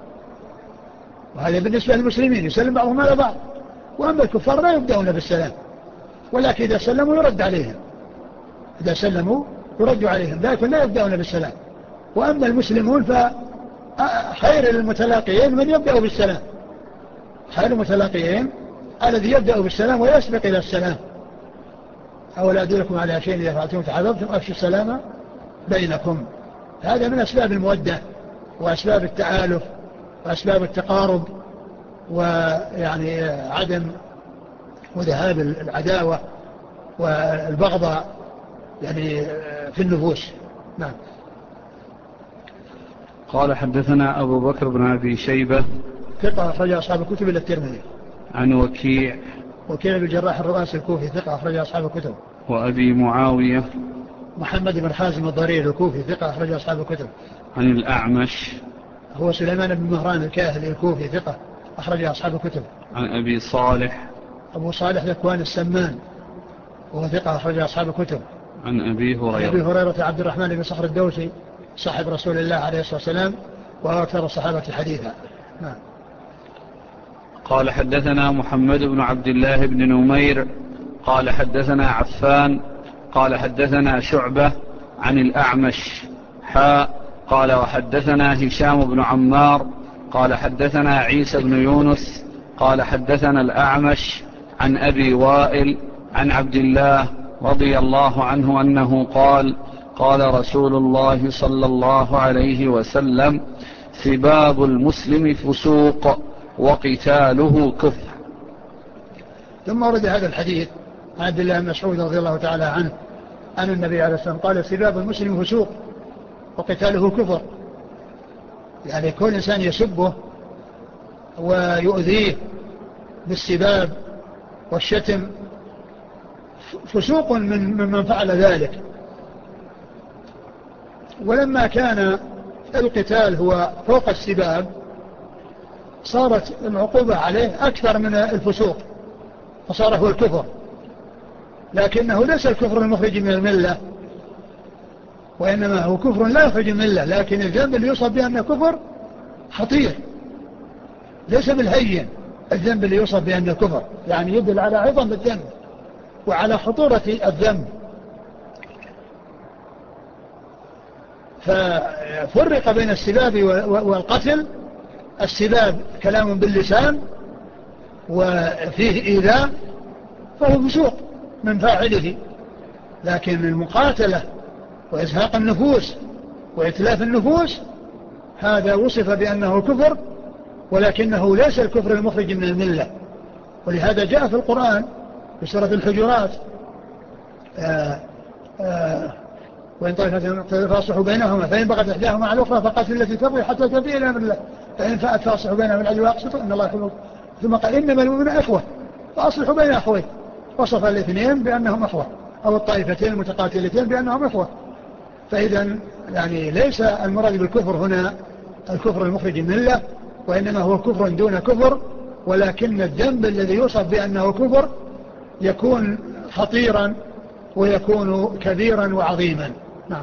وهذا بالنسبة للمسلمين يسلم بعضهم على بعض، وأما الكفار لا يبدأون بالسلام، ولكن إذا سلموا يرد عليهم، إذا سلموا يرد عليهم، لكن لا يبدأون بالسلام. وأما المسلمون فخير المتلاقيين من يبدأ بالسلام، خير المتلاقيين الذي يبدأ بالسلام ويسبق إلى السلام. أولا أدلكم على شيء إذا فعلتم تحاببتم أفشوا السلام بينكم. هذا من أسباب المودة وأسباب التآلف وأسباب التقارب، ويعني عدم وذهاب العداوة والبغضاء يعني في النفوس. نعم. قال حدثنا أبو بكر بن أبي شيبة ثقة أخرج أصحاب الكتب إلى الترمذي. عن وكيع وكيع بن الجراح الرؤاسي الكوفي ثقة أخرج أصحاب الكتب. وأبي معاوية محمد بن حازم الضرير الكوفي ثقة أخرج أصحاب الكتب. عن الأعمش هو سليمان بن مهران الكاهلي الكوفي ثقة أخرج أصحاب الكتب. عن أبي صالح أبو صالح ذكوان السمان وهو ثقة أخرج أصحاب الكتب. عن أبي هريرة أبي هريرة عبد الرحمن بن صخر الدوسي صاحب رسول الله عليه الصلاة والسلام وأكثر الصحابة حديثا. نعم. قال حدثنا محمد بن عبد الله بن نمير قال حدثنا عفان قال حدثنا شعبة عن الأعمش حاء قال وحدثنا هشام بن عمار قال حدثنا عيسى بن يونس قال حدثنا الأعمش عن أبي وائل عن عبد الله رضي الله عنه أنه قال قال رسول الله صلى الله عليه وسلم سباب المسلم فسوق وقتاله كفر. ثم ورد هذا الحديث عن عبد الله بن مسعود رضي الله تعالى عنه أن النبي عليه الصلاة والسلام قال سباب المسلم فسوق وقتاله كفر، يعني كل إنسان يسبه ويؤذيه بالسباب والشتم فسوق من من فعل ذلك. ولما كان القتال هو فوق السباب صارت العقوبة عليه أكثر من الفسوق، فصار هو الكفر، لكنه ليس الكفر المخرج من الملة، وإنما هو كفر لا يخرج من الملة، لكن الذنب اللي يوصف بأنه كفر خطير ليس بالهين. الذنب اللي يوصف بأنه كفر يعني يدل على عظم الذنب وعلى خطورة الذنب. ففرق بين السباب والقتل. السباب كلام باللسان وفيه إيذاء فهو فسوق من فاعله. لكن المقاتلة وإزهاق النفوس وإتلاف النفوس هذا وصف بأنه كفر، ولكنه ليس الكفر المخرج من الملة. ولهذا جاء في القرآن في سورة الحجرات آآ آآ وإن طائفتان فاصلحوا بينهما فإن بغت إحداهما على الأخرى فقاتلوا التي تبغي حتى تفيء إلى أمر الله فإن فاءت فاصلحوا بينهما بالعدل وأقسطوا إن الله يحب. ثم قال إنما المؤمنون إخوة فأصلحوا بين أخوين، وصف الاثنين بأنهم إخوة أو الطائفتين المتقاتلتين بأنهم إخوة. فإذا يعني ليس المراد بالكفر هنا الكفر المخرج من الملة، وإنما هو كفر دون كفر، ولكن الذنب الذي يوصف بأنه كفر يكون خطيرا ويكون كبيرا وعظيما. نعم.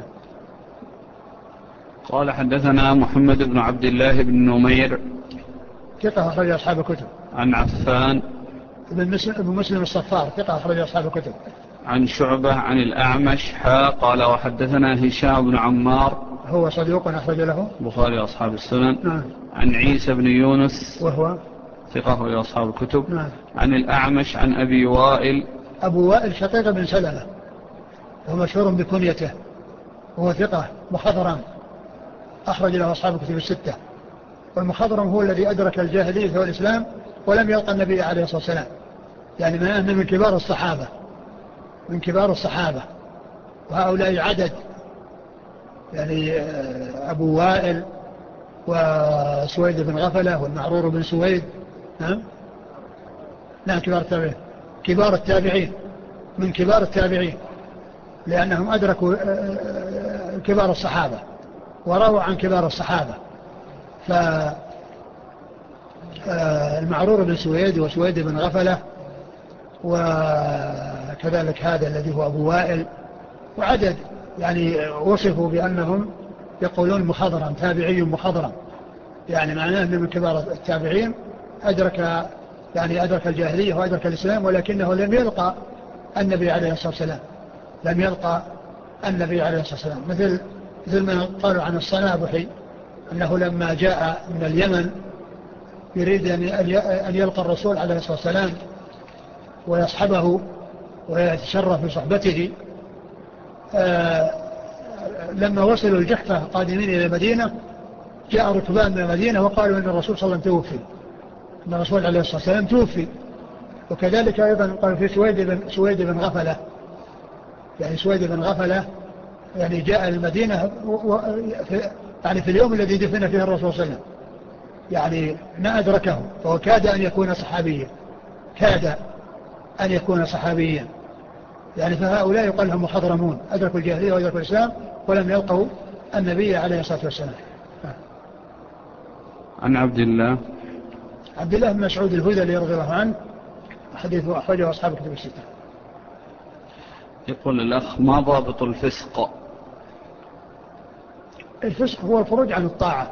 قال حدثنا محمد بن عبد الله بن نمير ثقة أخرج أصحاب الكتب. عن عفان ابن مسلم, مسلم الصفار ثقة أخرج أصحاب الكتب. عن شعبة عن الأعمش حا قال وحدثنا هشام بن عمار هو صديق أخرج له بخاري أصحاب السنن. نعم. عن عيسى بن يونس وهو ثقة أخرج أصحاب الكتب. نعم. عن الأعمش عن أبي وائل أبو وائل شقيق بن سلمة وهو مشهور بكنيته وهو ثقة مخضرم أخرج له أصحاب الكتب الستة. والمخضرم هو الذي أدرك الجاهلية والإسلام ولم يلقى النبي عليه الصلاة والسلام، يعني من أهل من كبار الصحابة من كبار الصحابة وهؤلاء عدد، يعني أبو وائل وسويد بن غفلة والمعرور بن سويد. نعم نعم كبار التابعين كبار التابعين من كبار التابعين لأنهم أدركوا كبار الصحابة ورووا عن كبار الصحابة. فالمعرور بن سويد وسويد بن غفلة وكذلك هذا الذي هو أبو وائل وعدد، يعني وصفوا بأنهم يقولون مخضرم تابعي مخضرم، يعني معناه أنه من كبار التابعين أدرك يعني أدرك الجاهلية وأدرك الإسلام، ولكنه لم يلقى النبي عليه الصلاة والسلام لم يلقى النبي عليه الصلاة والسلام مثل مثل ما قالوا عن الصنابحي أنه لما جاء من اليمن يريد أن يلقى الرسول عليه الصلاة والسلام ويصحبه ويتشرف بصحبته. آه لما وصلوا الجحفة قادمين إلى المدينة جاء ركبان من المدينة وقالوا أن الرسول صلى الله عليه وسلم توفي أن الرسول عليه الصلاة والسلام توفي. وكذلك أيضا قالوا في سويد بن, سويد بن غفلة، يعني سويد بن غفلة يعني جاء المدينة في يعني في اليوم الذي دفن فيه الرسول صلى الله عليه وسلم، يعني ما أدركه فهو كاد أن يكون صحابيا كاد أن يكون صحابيا يعني فهؤلاء يقال لهم مخضرمون أدركوا الجاهلية وأدركوا الإسلام ولم يلقوا النبي عليه الصلاة والسلام. عن عبد الله عبد الله بن مسعود الهذلي رضي الله عنه حديثه أخرجه أصحاب الكتب الستة. يقول الأخ ما ضابط الفسق؟ الفسق هو الخروج عن الطاعة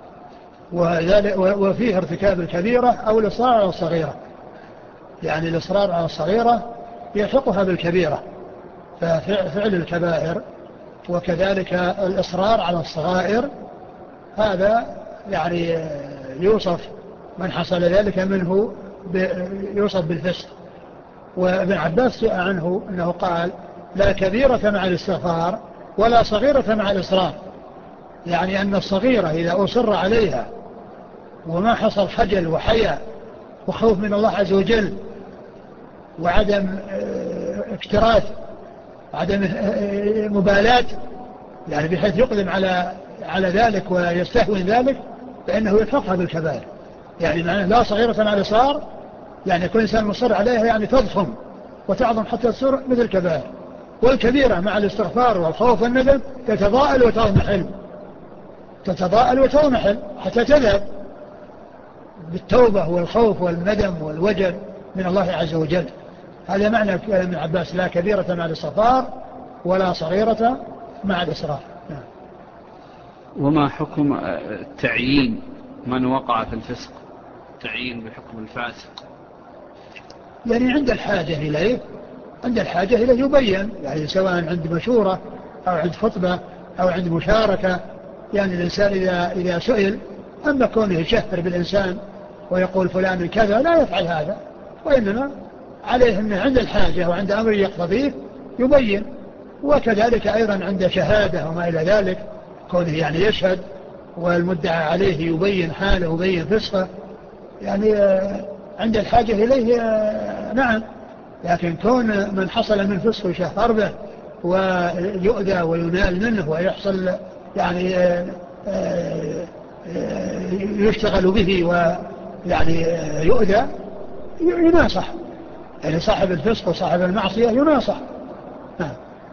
وفيه ارتكاب الكبيرة أو الإصرار على الصغيرة، يعني الإصرار على الصغيرة يلحقها بالكبيرة ففعل الكبائر وكذلك الإصرار على الصغائر هذا يعني يوصف من حصل ذلك منه يوصف بالفسق. وابن عباس جاء عنه أنه قال لا كبيرة مع الاستغفار ولا صغيرة مع الإصرار، يعني أن الصغيرة إذا أصر عليها وما حصل خجل وحياء وخوف من الله عز وجل وعدم اكتراث وعدم مبالاة، يعني بحيث يقدم على على ذلك ويستهون ذلك فإنه يلحقها بالكبائر. يعني معناه لا صغيرة مع الإصرار يعني كل إنسان مصر عليها يعني تضخم وتعظم حتى تصير مثل الكبائر، والكبيرة مع الاستغفار والخوف والندم تتضاءل وتضمحل تتضاءل وتضمحل حتى تذهب بالتوبة والخوف والندم والوجل من الله عز وجل. هذا معنى كلام ابن عباس لا كبيرة مع الاستغفار ولا صغيرة مع الإصرار. نعم. وما حكم التعيين من وقع في الفسق، تعيين بحكم الفاسق؟ يعني عند الحاجة إليه عند الحاجة إليه يبين، يعني سواء عند مشورة أو عند خطبة أو عند مشاركة، يعني الإنسان إذا, إذا سئل أما كونه يشهر بالإنسان ويقول فلان كذا لا يفعل هذا، وإنما عليه أنه عند الحاجة وعند أمر يقتضيه يبين، وكذلك أيضا عند شهادة وما إلى ذلك كونه يعني يشهد والمدعى عليه يبين حاله ويبين فسقه، يعني عند الحاجة إليه نعم. لكن كون من حصل من فسقه شهر به ويؤذى وينال منه ويحصل يعني يشتغل به ويعني يؤذى يناصح، يعني صاحب الفسق وصاحب المعصية يناصح. نعم.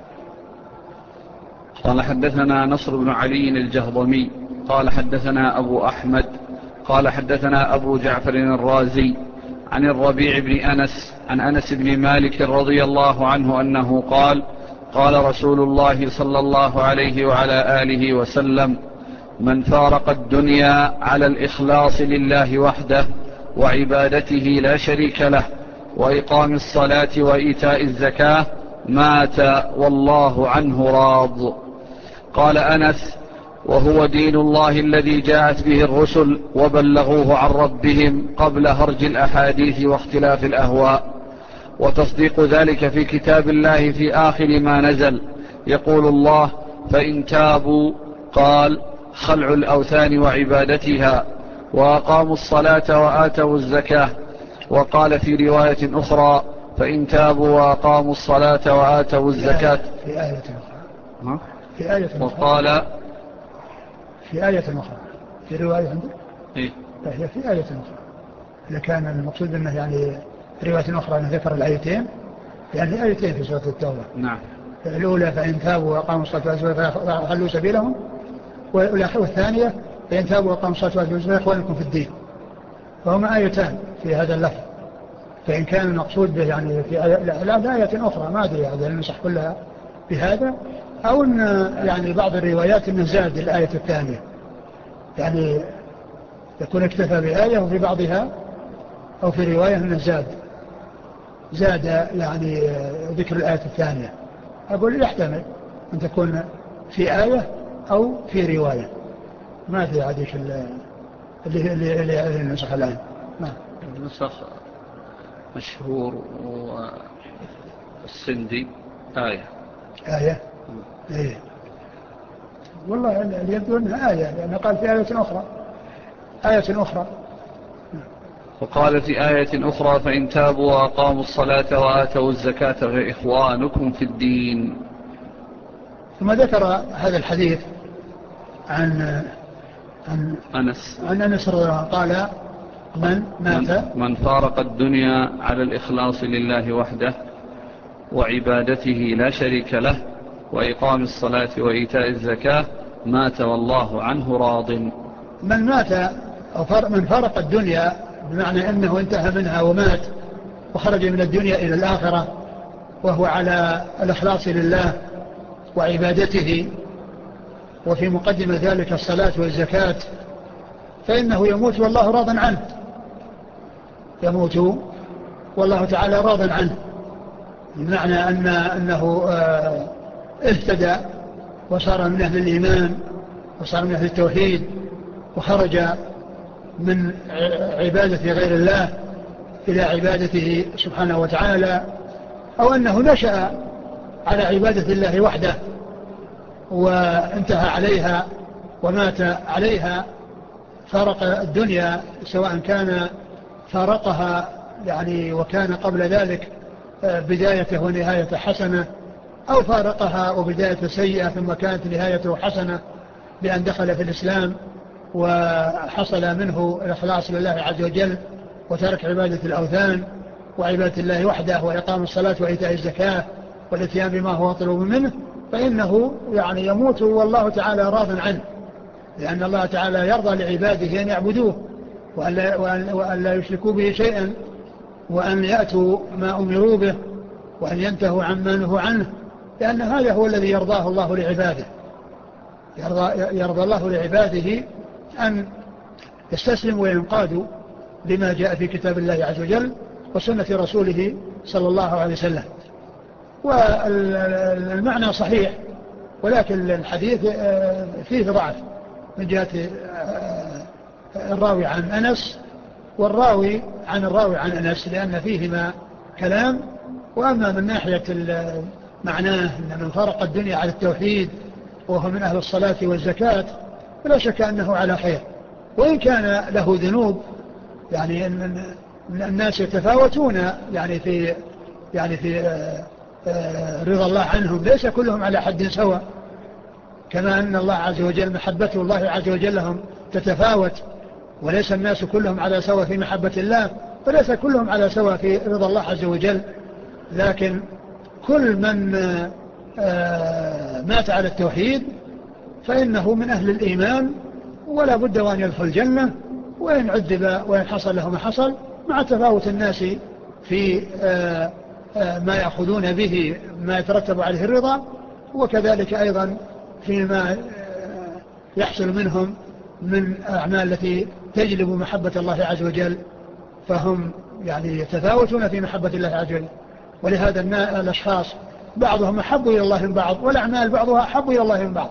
قال حدثنا نصر بن علي الجهضمي قال حدثنا أبو أحمد قال حدثنا أبو جعفر الرازي عن الربيع بن أنس عن أنس بن مالك رضي الله عنه أنه قال قال رسول الله صلى الله عليه وعلى آله وسلم من فارق الدنيا على الإخلاص لله وحده وعبادته لا شريك له وإقام الصلاة وإيتاء الزكاة مات والله عنه راض. قال أنس وهو دين الله الذي جاءت به الرسل وبلغوه عن ربهم قبل هرج الأحاديث واختلاف الأهواء، وتصديق ذلك في كتاب الله في آخر ما نزل يقول الله فإن تابوا قال خلع الأوثان وعبادتها وأقاموا الصلاة وآتوا الزكاة، وقال في رواية أخرى فإن تابوا وأقاموا الصلاة وآتوا الزكاة في آية أخرى في آية أخرى وقال في آية أخرى في رواية عندك إيه؟ هي في آية أخرى. إذا كان المقصود أنه يعني رواية أخرى أنه ذكر الآيتين، يعني آيتين في سورة التوبة. نعم. الأولى فإن تابوا وأقاموا الصلاة فخلوا سبيلهم، والثانية فإن تابوا وأقاموا الصلاة وآتوا الزكاة إخوانكم في الدين. فهما آيتان في هذا اللفظ، فإن كان المقصود به يعني في آية لا, لا آية أخرى ما أدري هذا المسح كلها بهذا أو أن يعني بعض الروايات أنه زاد الآية الثانية، يعني يكون اكتفى بآية وفي بعضها أو في رواية أنه زاد زاد يعني ذكر الآية الثانية. أقول يحتمل أن تكون في آية أو في رواية، ما في عديش اللي اللي اللي النسخ الآن. نعم. النسخ مشهور والسندي آية آية إيه والله اللي يبدو أنها آية لأنه قال في آية أخرى آية أخرى وقال في آية أخرى فإن تابوا وأقاموا الصلاة وآتوا الزكاة فإخوانكم في الدين. ثم ذكر هذا الحديث عن عن أنس عن أنس رضي الله عنه قال من مات من فارق الدنيا على الإخلاص لله وحده وعبادته لا شريك له وإقام الصلاة وإيتاء الزكاة مات والله عنه راض. من مات أو من فارق الدنيا بمعنى أنه انتهى منها ومات وخرج من الدنيا إلى الآخرة وهو على الإخلاص لله وعبادته وفي مقدمة ذلك الصلاة والزكاة فإنه يموت والله راض عنه، يموت والله تعالى راض عنه، بمعنى أن أنه اهتدى وصار من أهل الإيمان وصار من أهل التوحيد وخرج من عبادة غير الله إلى عبادته سبحانه وتعالى، أو أنه نشأ على عبادة الله وحده وانتهى عليها ومات عليها، فارق الدنيا سواء كان فارقها يعني وكان قبل ذلك بدايته ونهايته حسنة أو فارقها وبداية سيئة ثم كانت نهايته حسنة بأن دخل في الإسلام وحصل منه الإخلاص لله عز وجل وترك عبادة الأوثان وعبادة الله وحده وإقام الصلاة وإيتاء الزكاة والاتيان بما هو مطلوب منه، فإنه يعني يموت والله تعالى راض عنه، لأن الله تعالى يرضى لعباده أن يعبدوه وأن لا, وأن لا يشركوا به شيئا وأن يأتوا ما أمروا به وأن ينتهوا عما نهوا عنه، لأن هذا هو الذي يرضاه الله لعباده. يرضى, يرضى الله لعباده أن يستسلموا وينقادوا لما جاء في كتاب الله عز وجل وسنة رسوله صلى الله عليه وسلم. والمعنى صحيح ولكن الحديث فيه ضعف من جهة الراوي عن أنس والراوي عن الراوي عن أنس، لأن فيهما كلام. وأما من ناحية معناه أن من فرق الدنيا على التوحيد وهو من أهل الصلاة والزكاة فلا شك أنه على خير، وإن كان له ذنوب. يعني أن الناس يتفاوتون يعني في يعني في رضا الله عنهم، ليس كلهم على حد سواء، كما أن الله عز وجل محبته الله عز وجل لهم تتفاوت، وليس الناس كلهم على سواء في محبة الله، فليس كلهم على سواء في رضا الله عز وجل. لكن كل من مات على التوحيد فإنه من أهل الإيمان ولا بد وأن يدخل الجنة، وإن عذب وإن حصل له ما حصل، مع تفاوت الناس في ما يأخذون به ما يترتب عليه الرضا، وكذلك أيضا فيما يحصل منهم من أعمال التي تجلب محبة الله عز وجل، فهم يعني يتفاوتون في محبة الله عز وجل. ولهذا الأشخاص بعضهم أحب إلى الله من بعض، والأعمال بعضها أحب إلى الله من بعض.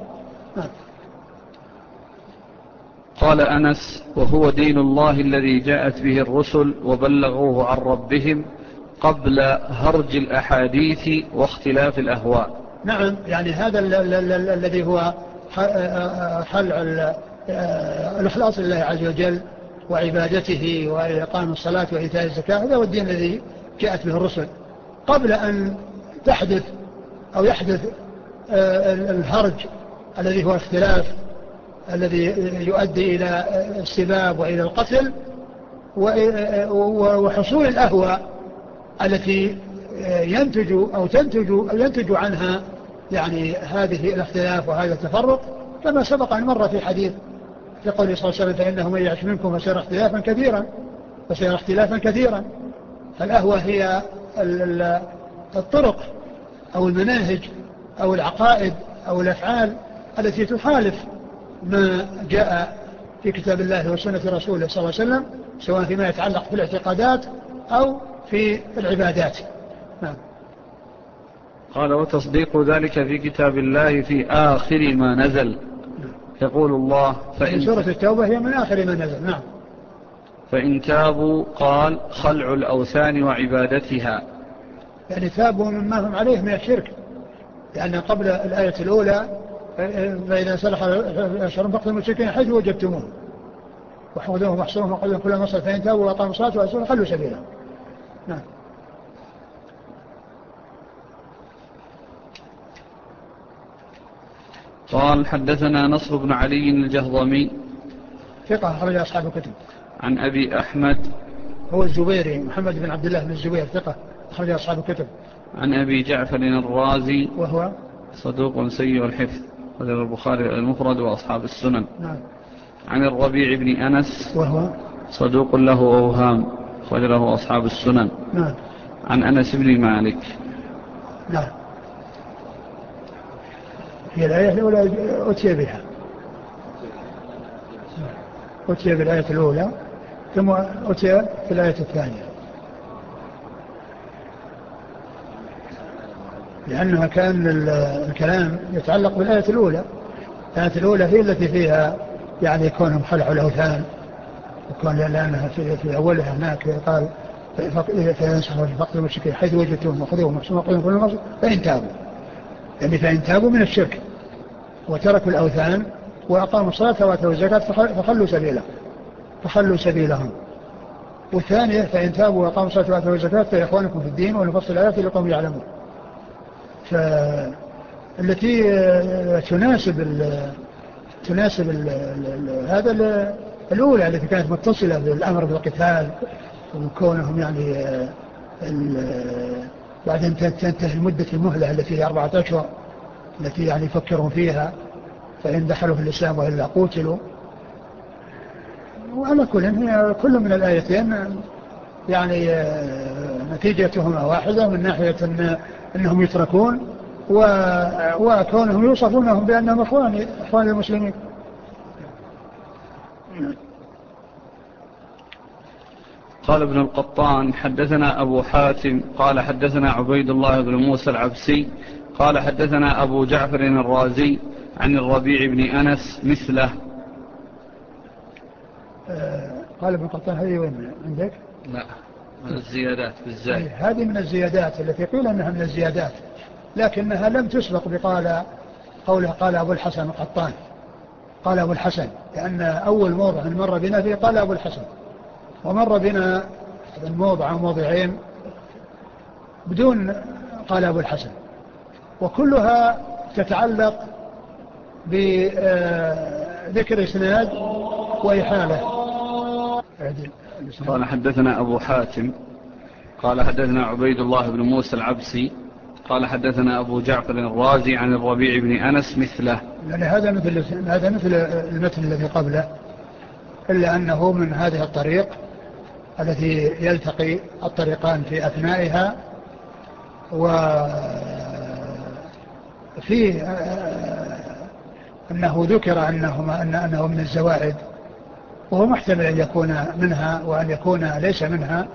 قال أنس: وهو دين الله الذي جاءت به الرسل وبلغوه عن ربهم قبل هرج الأحاديث واختلاف الأهواء. نعم، يعني هذا الذي هو خلع الإخلاص لله عز وجل وعبادته وإقام الصلاة وإيتاء الزكاة، هذا هو الدين الذي جاءت به الرسل قبل أن تحدث أو يحدث الهرج الذي هو اختلاف الذي يؤدي إلى السباب وإلى القتل وحصول الأهواء التي ينتج أو تنتج أو ينتج عنها يعني هذه الاختلاف وهذا التفرق، كما سبق أن مر في حديث في قوله صلى الله عليه وسلم: فإنه من يعش منكم فسيرى اختلافا كثيرا فسيرى اختلافا كثيرا. فالأهواء هي الطرق أو المناهج أو العقائد أو الأفعال التي تخالف ما جاء في كتاب الله وسنة رسوله صلى الله عليه وسلم، سواء فيما يتعلق في الاعتقادات أو في العبادات. نعم. قال: وتصديق ذلك في كتاب الله في آخر ما نزل. يقول الله: فإن سورة التوبة هي من آخر ما نزل. نعم. فإن تابوا قال: خلع الأوثان وعبادتها، يعني تابوا مما هم عليه من الشرك، لأن قبل الآية الأولى: فإذا سلخ الأشهر فاقتلوا المشركين حيث وجدتموه وحفظوهم واحصروهم وقلوا كل مصر، فإن تابوا وأقاموا الصلاة وأتوا خلوا سبيله. نعم. قال: حدثنا نصر بن علي الجهضمي ثقة أخرج أصحاب الكتب. عن أبي أحمد هو الزبيري محمد بن عبد الله بن الزبير ثقة أخرج أصحاب الكتب. عن أبي جعفر الرازي وهو صدوق سيء الحفظ، أخرج البخاري المفرد وأصحاب السنن. نعم. عن الربيع بن أنس وهو صدوق له أوهام، أخرج له أصحاب السنن. نعم. عن أنس بن مالك. نعم. هي الآية الأولى أتي بها أتي بالآية الأولى ثم أتي في الآية الثانية، لأنها كان الكلام يتعلق بالآية الأولى. الآية الأولى هي التي فيها يعني كونهم خلعوا الأوثان، وكون لأنها في, في أولها هناك قال: فينسخوا فقط المشركين حيث وجدتهم وخذوهم محسوم وقلوا كل مصر فإن تابوا، يعني فإن تابوا من الشرك وتركوا الأوثان وأقاموا الصلاة وآتوا الزكاة فخلوا سبيله فخلوا سبيلهم. والثانية: فإن تابوا وأقاموا الصلاة وآتوا الزكاة فإخوانكم في الدين ونفصل الآيات لقوم يعلمون. فالتي تناسب ال تناسب ال ال هذا ال الأولى التي كانت متصلة بالأمر بالقتال وكونهم يعني بعد أن تنتهي مدة المهلة التي هي أربعة أشهر التي يعني يفكرون فيها، فإن دخلوا في الإسلام وإلا قوتلوا. وعلى كل هي كل من الآيتين يعني نتيجتهما واحدة من ناحية إن أنهم يتركون وكونهم يوصفونهم بأنهم إخوان إخوان المسلمين. قال ابن القطان: حدثنا أبو حاتم قال حدثنا عبيد الله بن موسى العبسي قال حدثنا أبو جعفر الرازي عن الربيع بن أنس مثله. قال ابن القطان: هذه وين عندك؟ لا، الزيادات بالزاي. هذه من الزيادات التي قيل أنها من الزيادات، لكنها لم تسبق بقال قوله قال أبو الحسن القطان، قال أبو الحسن، لأن أول موضع مر بنا فيه قال أبو الحسن، ومر بنا الموضع أو موضعين بدون قال أبو الحسن، وكلها تتعلق بذكر إسناد وإحالة. قال حدثنا أبو حاتم قال حدثنا عبيد الله بن موسى العبسي قال حدثنا أبو جعفر الرازي عن الربيع بن أنس مثله. يعني هذا مثل هذا مثل المتن الذي قبله، إلا أنه من هذه الطريق التي يلتقي الطريقان في أثنائها، وفيه أنه ذكر أنه, أنه من الزوائد، وهو محتمل أن يكون منها وأن يكون ليس منها.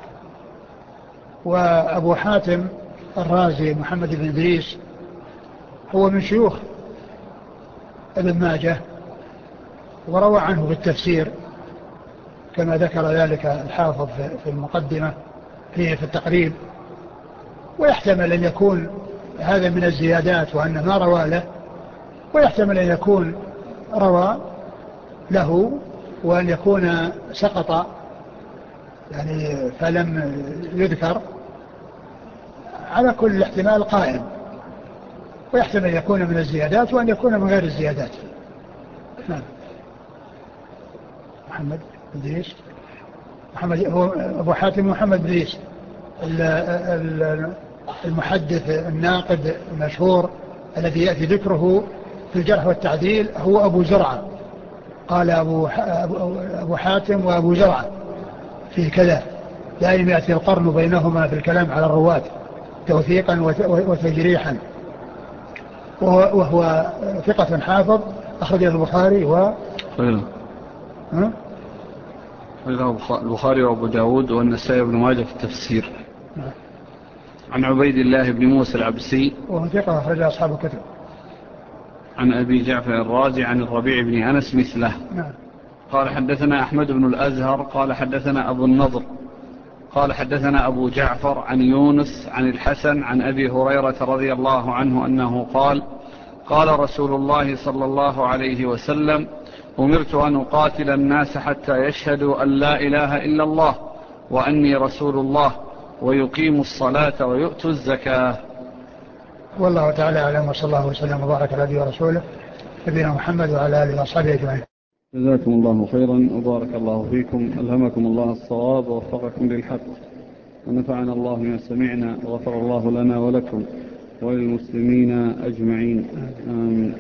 وأبو حاتم الرازي محمد بن إدريس هو من شيوخ ابن ماجه، وروى عنه في التفسير كما ذكر ذلك الحافظ في المقدمة في في التقريب، ويحتمل أن يكون هذا من الزيادات وأن ما روى له، ويحتمل أن يكون روى له وأن يكون سقط يعني فلم يذكر، على كل الاحتمال قائم، ويحتمل أن يكون من الزيادات وأن يكون من غير الزيادات. نعم. محمد إدريس محمد هو أبو حاتم محمد إدريس المحدث الناقد المشهور الذي يأتي ذكره في الجرح والتعديل هو أبو زرعة، قال أبو, أبو حاتم وأبو زرعة في كذا، دائما يأتي القرن بينهما في الكلام على الرواة توثيقا وتجريحا، وهو ثقة حافظ أخرج البخاري و البخاري وأبو داود والنسائي بن ماجه في التفسير. عن عبيد الله بن موسى العبسي وهو ثقة أخرج أصحاب الكتب. عن أبي جعفر الرازي عن الربيع بن أنس مثله. نعم. قال حدثنا أحمد بن الأزهر قال حدثنا أبو النضر قال حدثنا أبو جعفر عن يونس عن الحسن عن أبي هريرة رضي الله عنه أنه قال قال رسول الله صلى الله عليه وسلم أمرت أن أقاتل الناس حتى يشهدوا أن لا إله إلا الله وأني رسول الله ويقيموا الصلاة ويؤتوا الزكاة. والله تعالى أعلم، وصلى الله وسلم وبارك على نبينا ورسوله نبينا محمد وعلى آله وصحبه أجمعين. جزاكم الله خيرا وبارك الله فيكم، ألهمكم الله الصواب ووفقكم للحق، ونفعنا الله ما سمعنا وغفر الله لنا ولكم وللمسلمين أجمعين، آمين.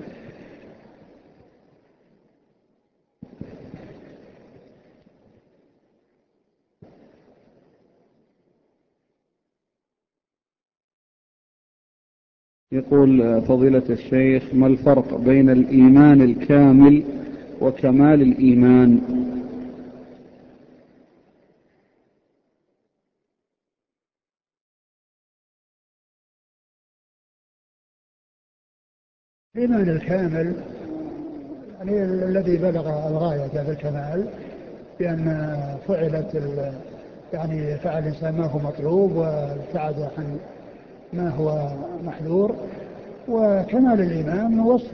يقول فضيلة الشيخ: ما الفرق بين الإيمان الكامل وكمال الإيمان؟ الإيمان الكامل يعني الذي بلغ الغاية في الكمال، بأن فعلت يعني فعل الإنسان ما هو مطلوب وابتعد عن ما هو محذور. وكمال الإيمان وصف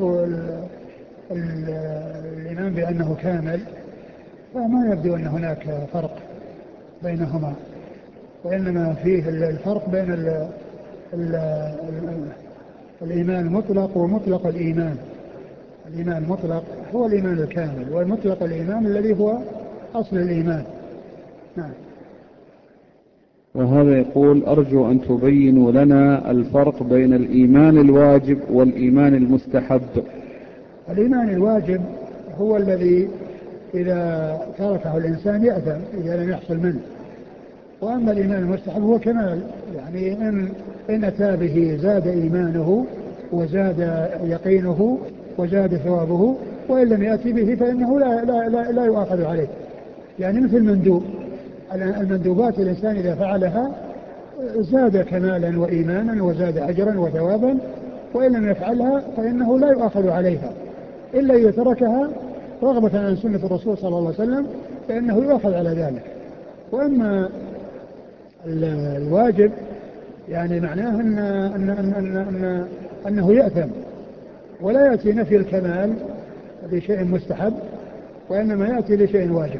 الإيمان بأنه كامل، فما يبدو أن هناك فرق بينهما، وإنما فيه الفرق بين ال ال الإيمان المطلق ومطلق الإيمان. الإيمان المطلق هو الإيمان الكامل، والمطلق الإيمان الذي هو أصل الإيمان. نعم. وهذا يقول: أرجو أن تبينوا لنا الفرق بين الإيمان الواجب والإيمان المستحب. الإيمان الواجب هو الذي إذا تركه الإنسان يأثم إذا لم يحصل منه، وأما الإيمان المستحب هو كمال، يعني إن, إن أتى به زاد إيمانه وزاد يقينه وزاد ثوابه، وإن لم يأتي به فإنه لا, لا, لا, لا يؤاخذ عليه. يعني مثل المندوب، المندوبات الإنسان إذا فعلها زاد كمالا وإيمانا وزاد أجرا وثوابا، وإن لم يفعلها فإنه لا يؤاخذ عليها، إلا إذا تركها رغبة عن سنة الرسول صلى الله عليه وسلم فإنه يؤاخذ على ذلك. وأما الواجب يعني معناه أن أن أن أن أن أنه يأثم، ولا يأتي نفي الكمال لشيء مستحب، وإنما يأتي لشيء واجب.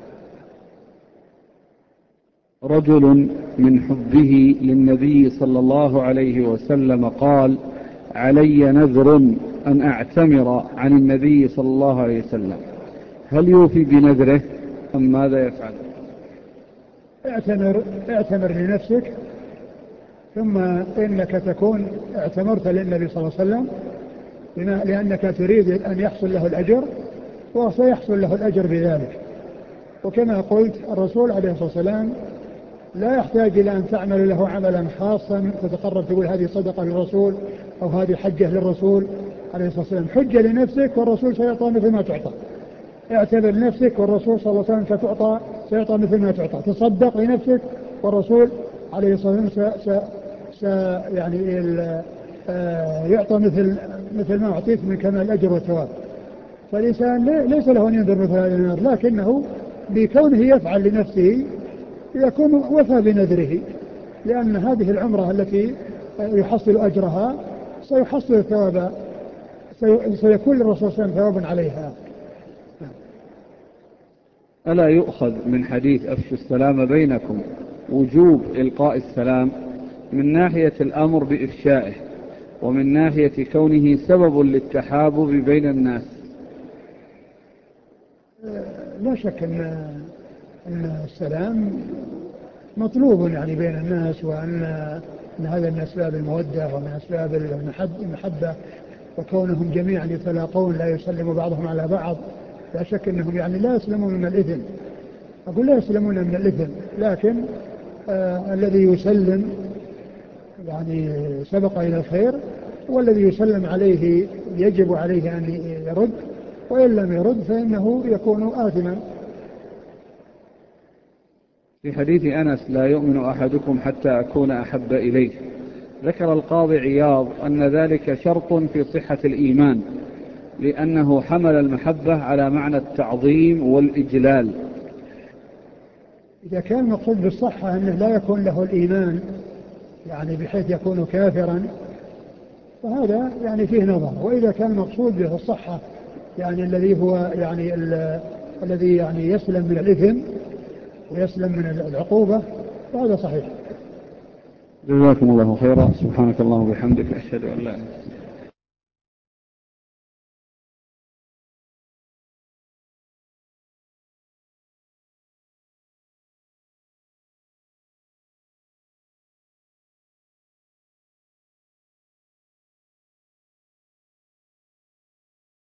رجل من حبه للنبي صلى الله عليه وسلم قال: علي نذر أن أعتمر عن النبي صلى الله عليه وسلم، هل يوفي بنذره أم ماذا يفعل؟ اعتمر, اعتمر لنفسك، ثم إنك تكون اعتمرت للنبي صلى الله عليه وسلم لأنك تريد أن يحصل له الأجر، وسيحصل له الأجر بذلك. وكما قلت الرسول عليه الصلاة والسلام لا يحتاج إلى أن تعمل له عملا خاصا تتقرب تقول هذه صدقة للرسول أو هذه حجة للرسول عليه الصلاة والسلام. حجة لنفسك والرسول سيعطى مثل ما تعطى. اعتبر نفسك والرسول صلى الله عليه وسلم ستعطى سيعطى مثل ما تعطى. تصدق لنفسك والرسول عليه الصلاة والسلام س... س... يعني ال... آه... يعطى مثل مثل ما أعطيت من كمال الأجر والثواب. فالإنسان ليس له أن ينذر مثل هذا النذر، لكنه بكونه يفعل لنفسه يكون وفى بنذره، لأن هذه العمرة التي يحصل أجرها سيحصل الثواب، سيكون للرسول صلى الله عليه وسلم ثوابا عليها. ألا يؤخذ من حديث أفشوا السلام بينكم وجوب إلقاء السلام من ناحية الأمر بإفشائه، ومن ناحية كونه سبب للتحابب بين الناس؟ لا شك أن أن السلام مطلوب يعني بين الناس، وأن أن هذا من أسباب المودة ومن أسباب المحبة، وكونهم جميعا يتلاقون لا يسلم بعضهم على بعض، لا شك أنهم يعني لا يسلمون من الإثم. أقول لا يسلمون من الإثم، لكن آه الذي يسلم يعني سبق إلى الخير، والذي يسلم عليه يجب عليه أن يرد، وإن لم يرد فإنه يكون آثما. في حديث أنس: لا يؤمن أحدكم حتى أكون أحب إليه، ذكر القاضي عياض أن ذلك شرط في صحة الإيمان، لأنه حمل المحبة على معنى التعظيم والإجلال. إذا كان مقصود بالصحة أنه لا يكون له الإيمان يعني بحيث يكون كافرا، فهذا يعني فيه نظر. وإذا كان مقصود به الصحة يعني الذي هو يعني الذي يعني يسلم من الإثم ويسلم من العقوبة، فهذا صحيح. جزاكم الله خيرا. سبحانك اللهم وبحمدك، أشهد أن لا إله إلا أنت.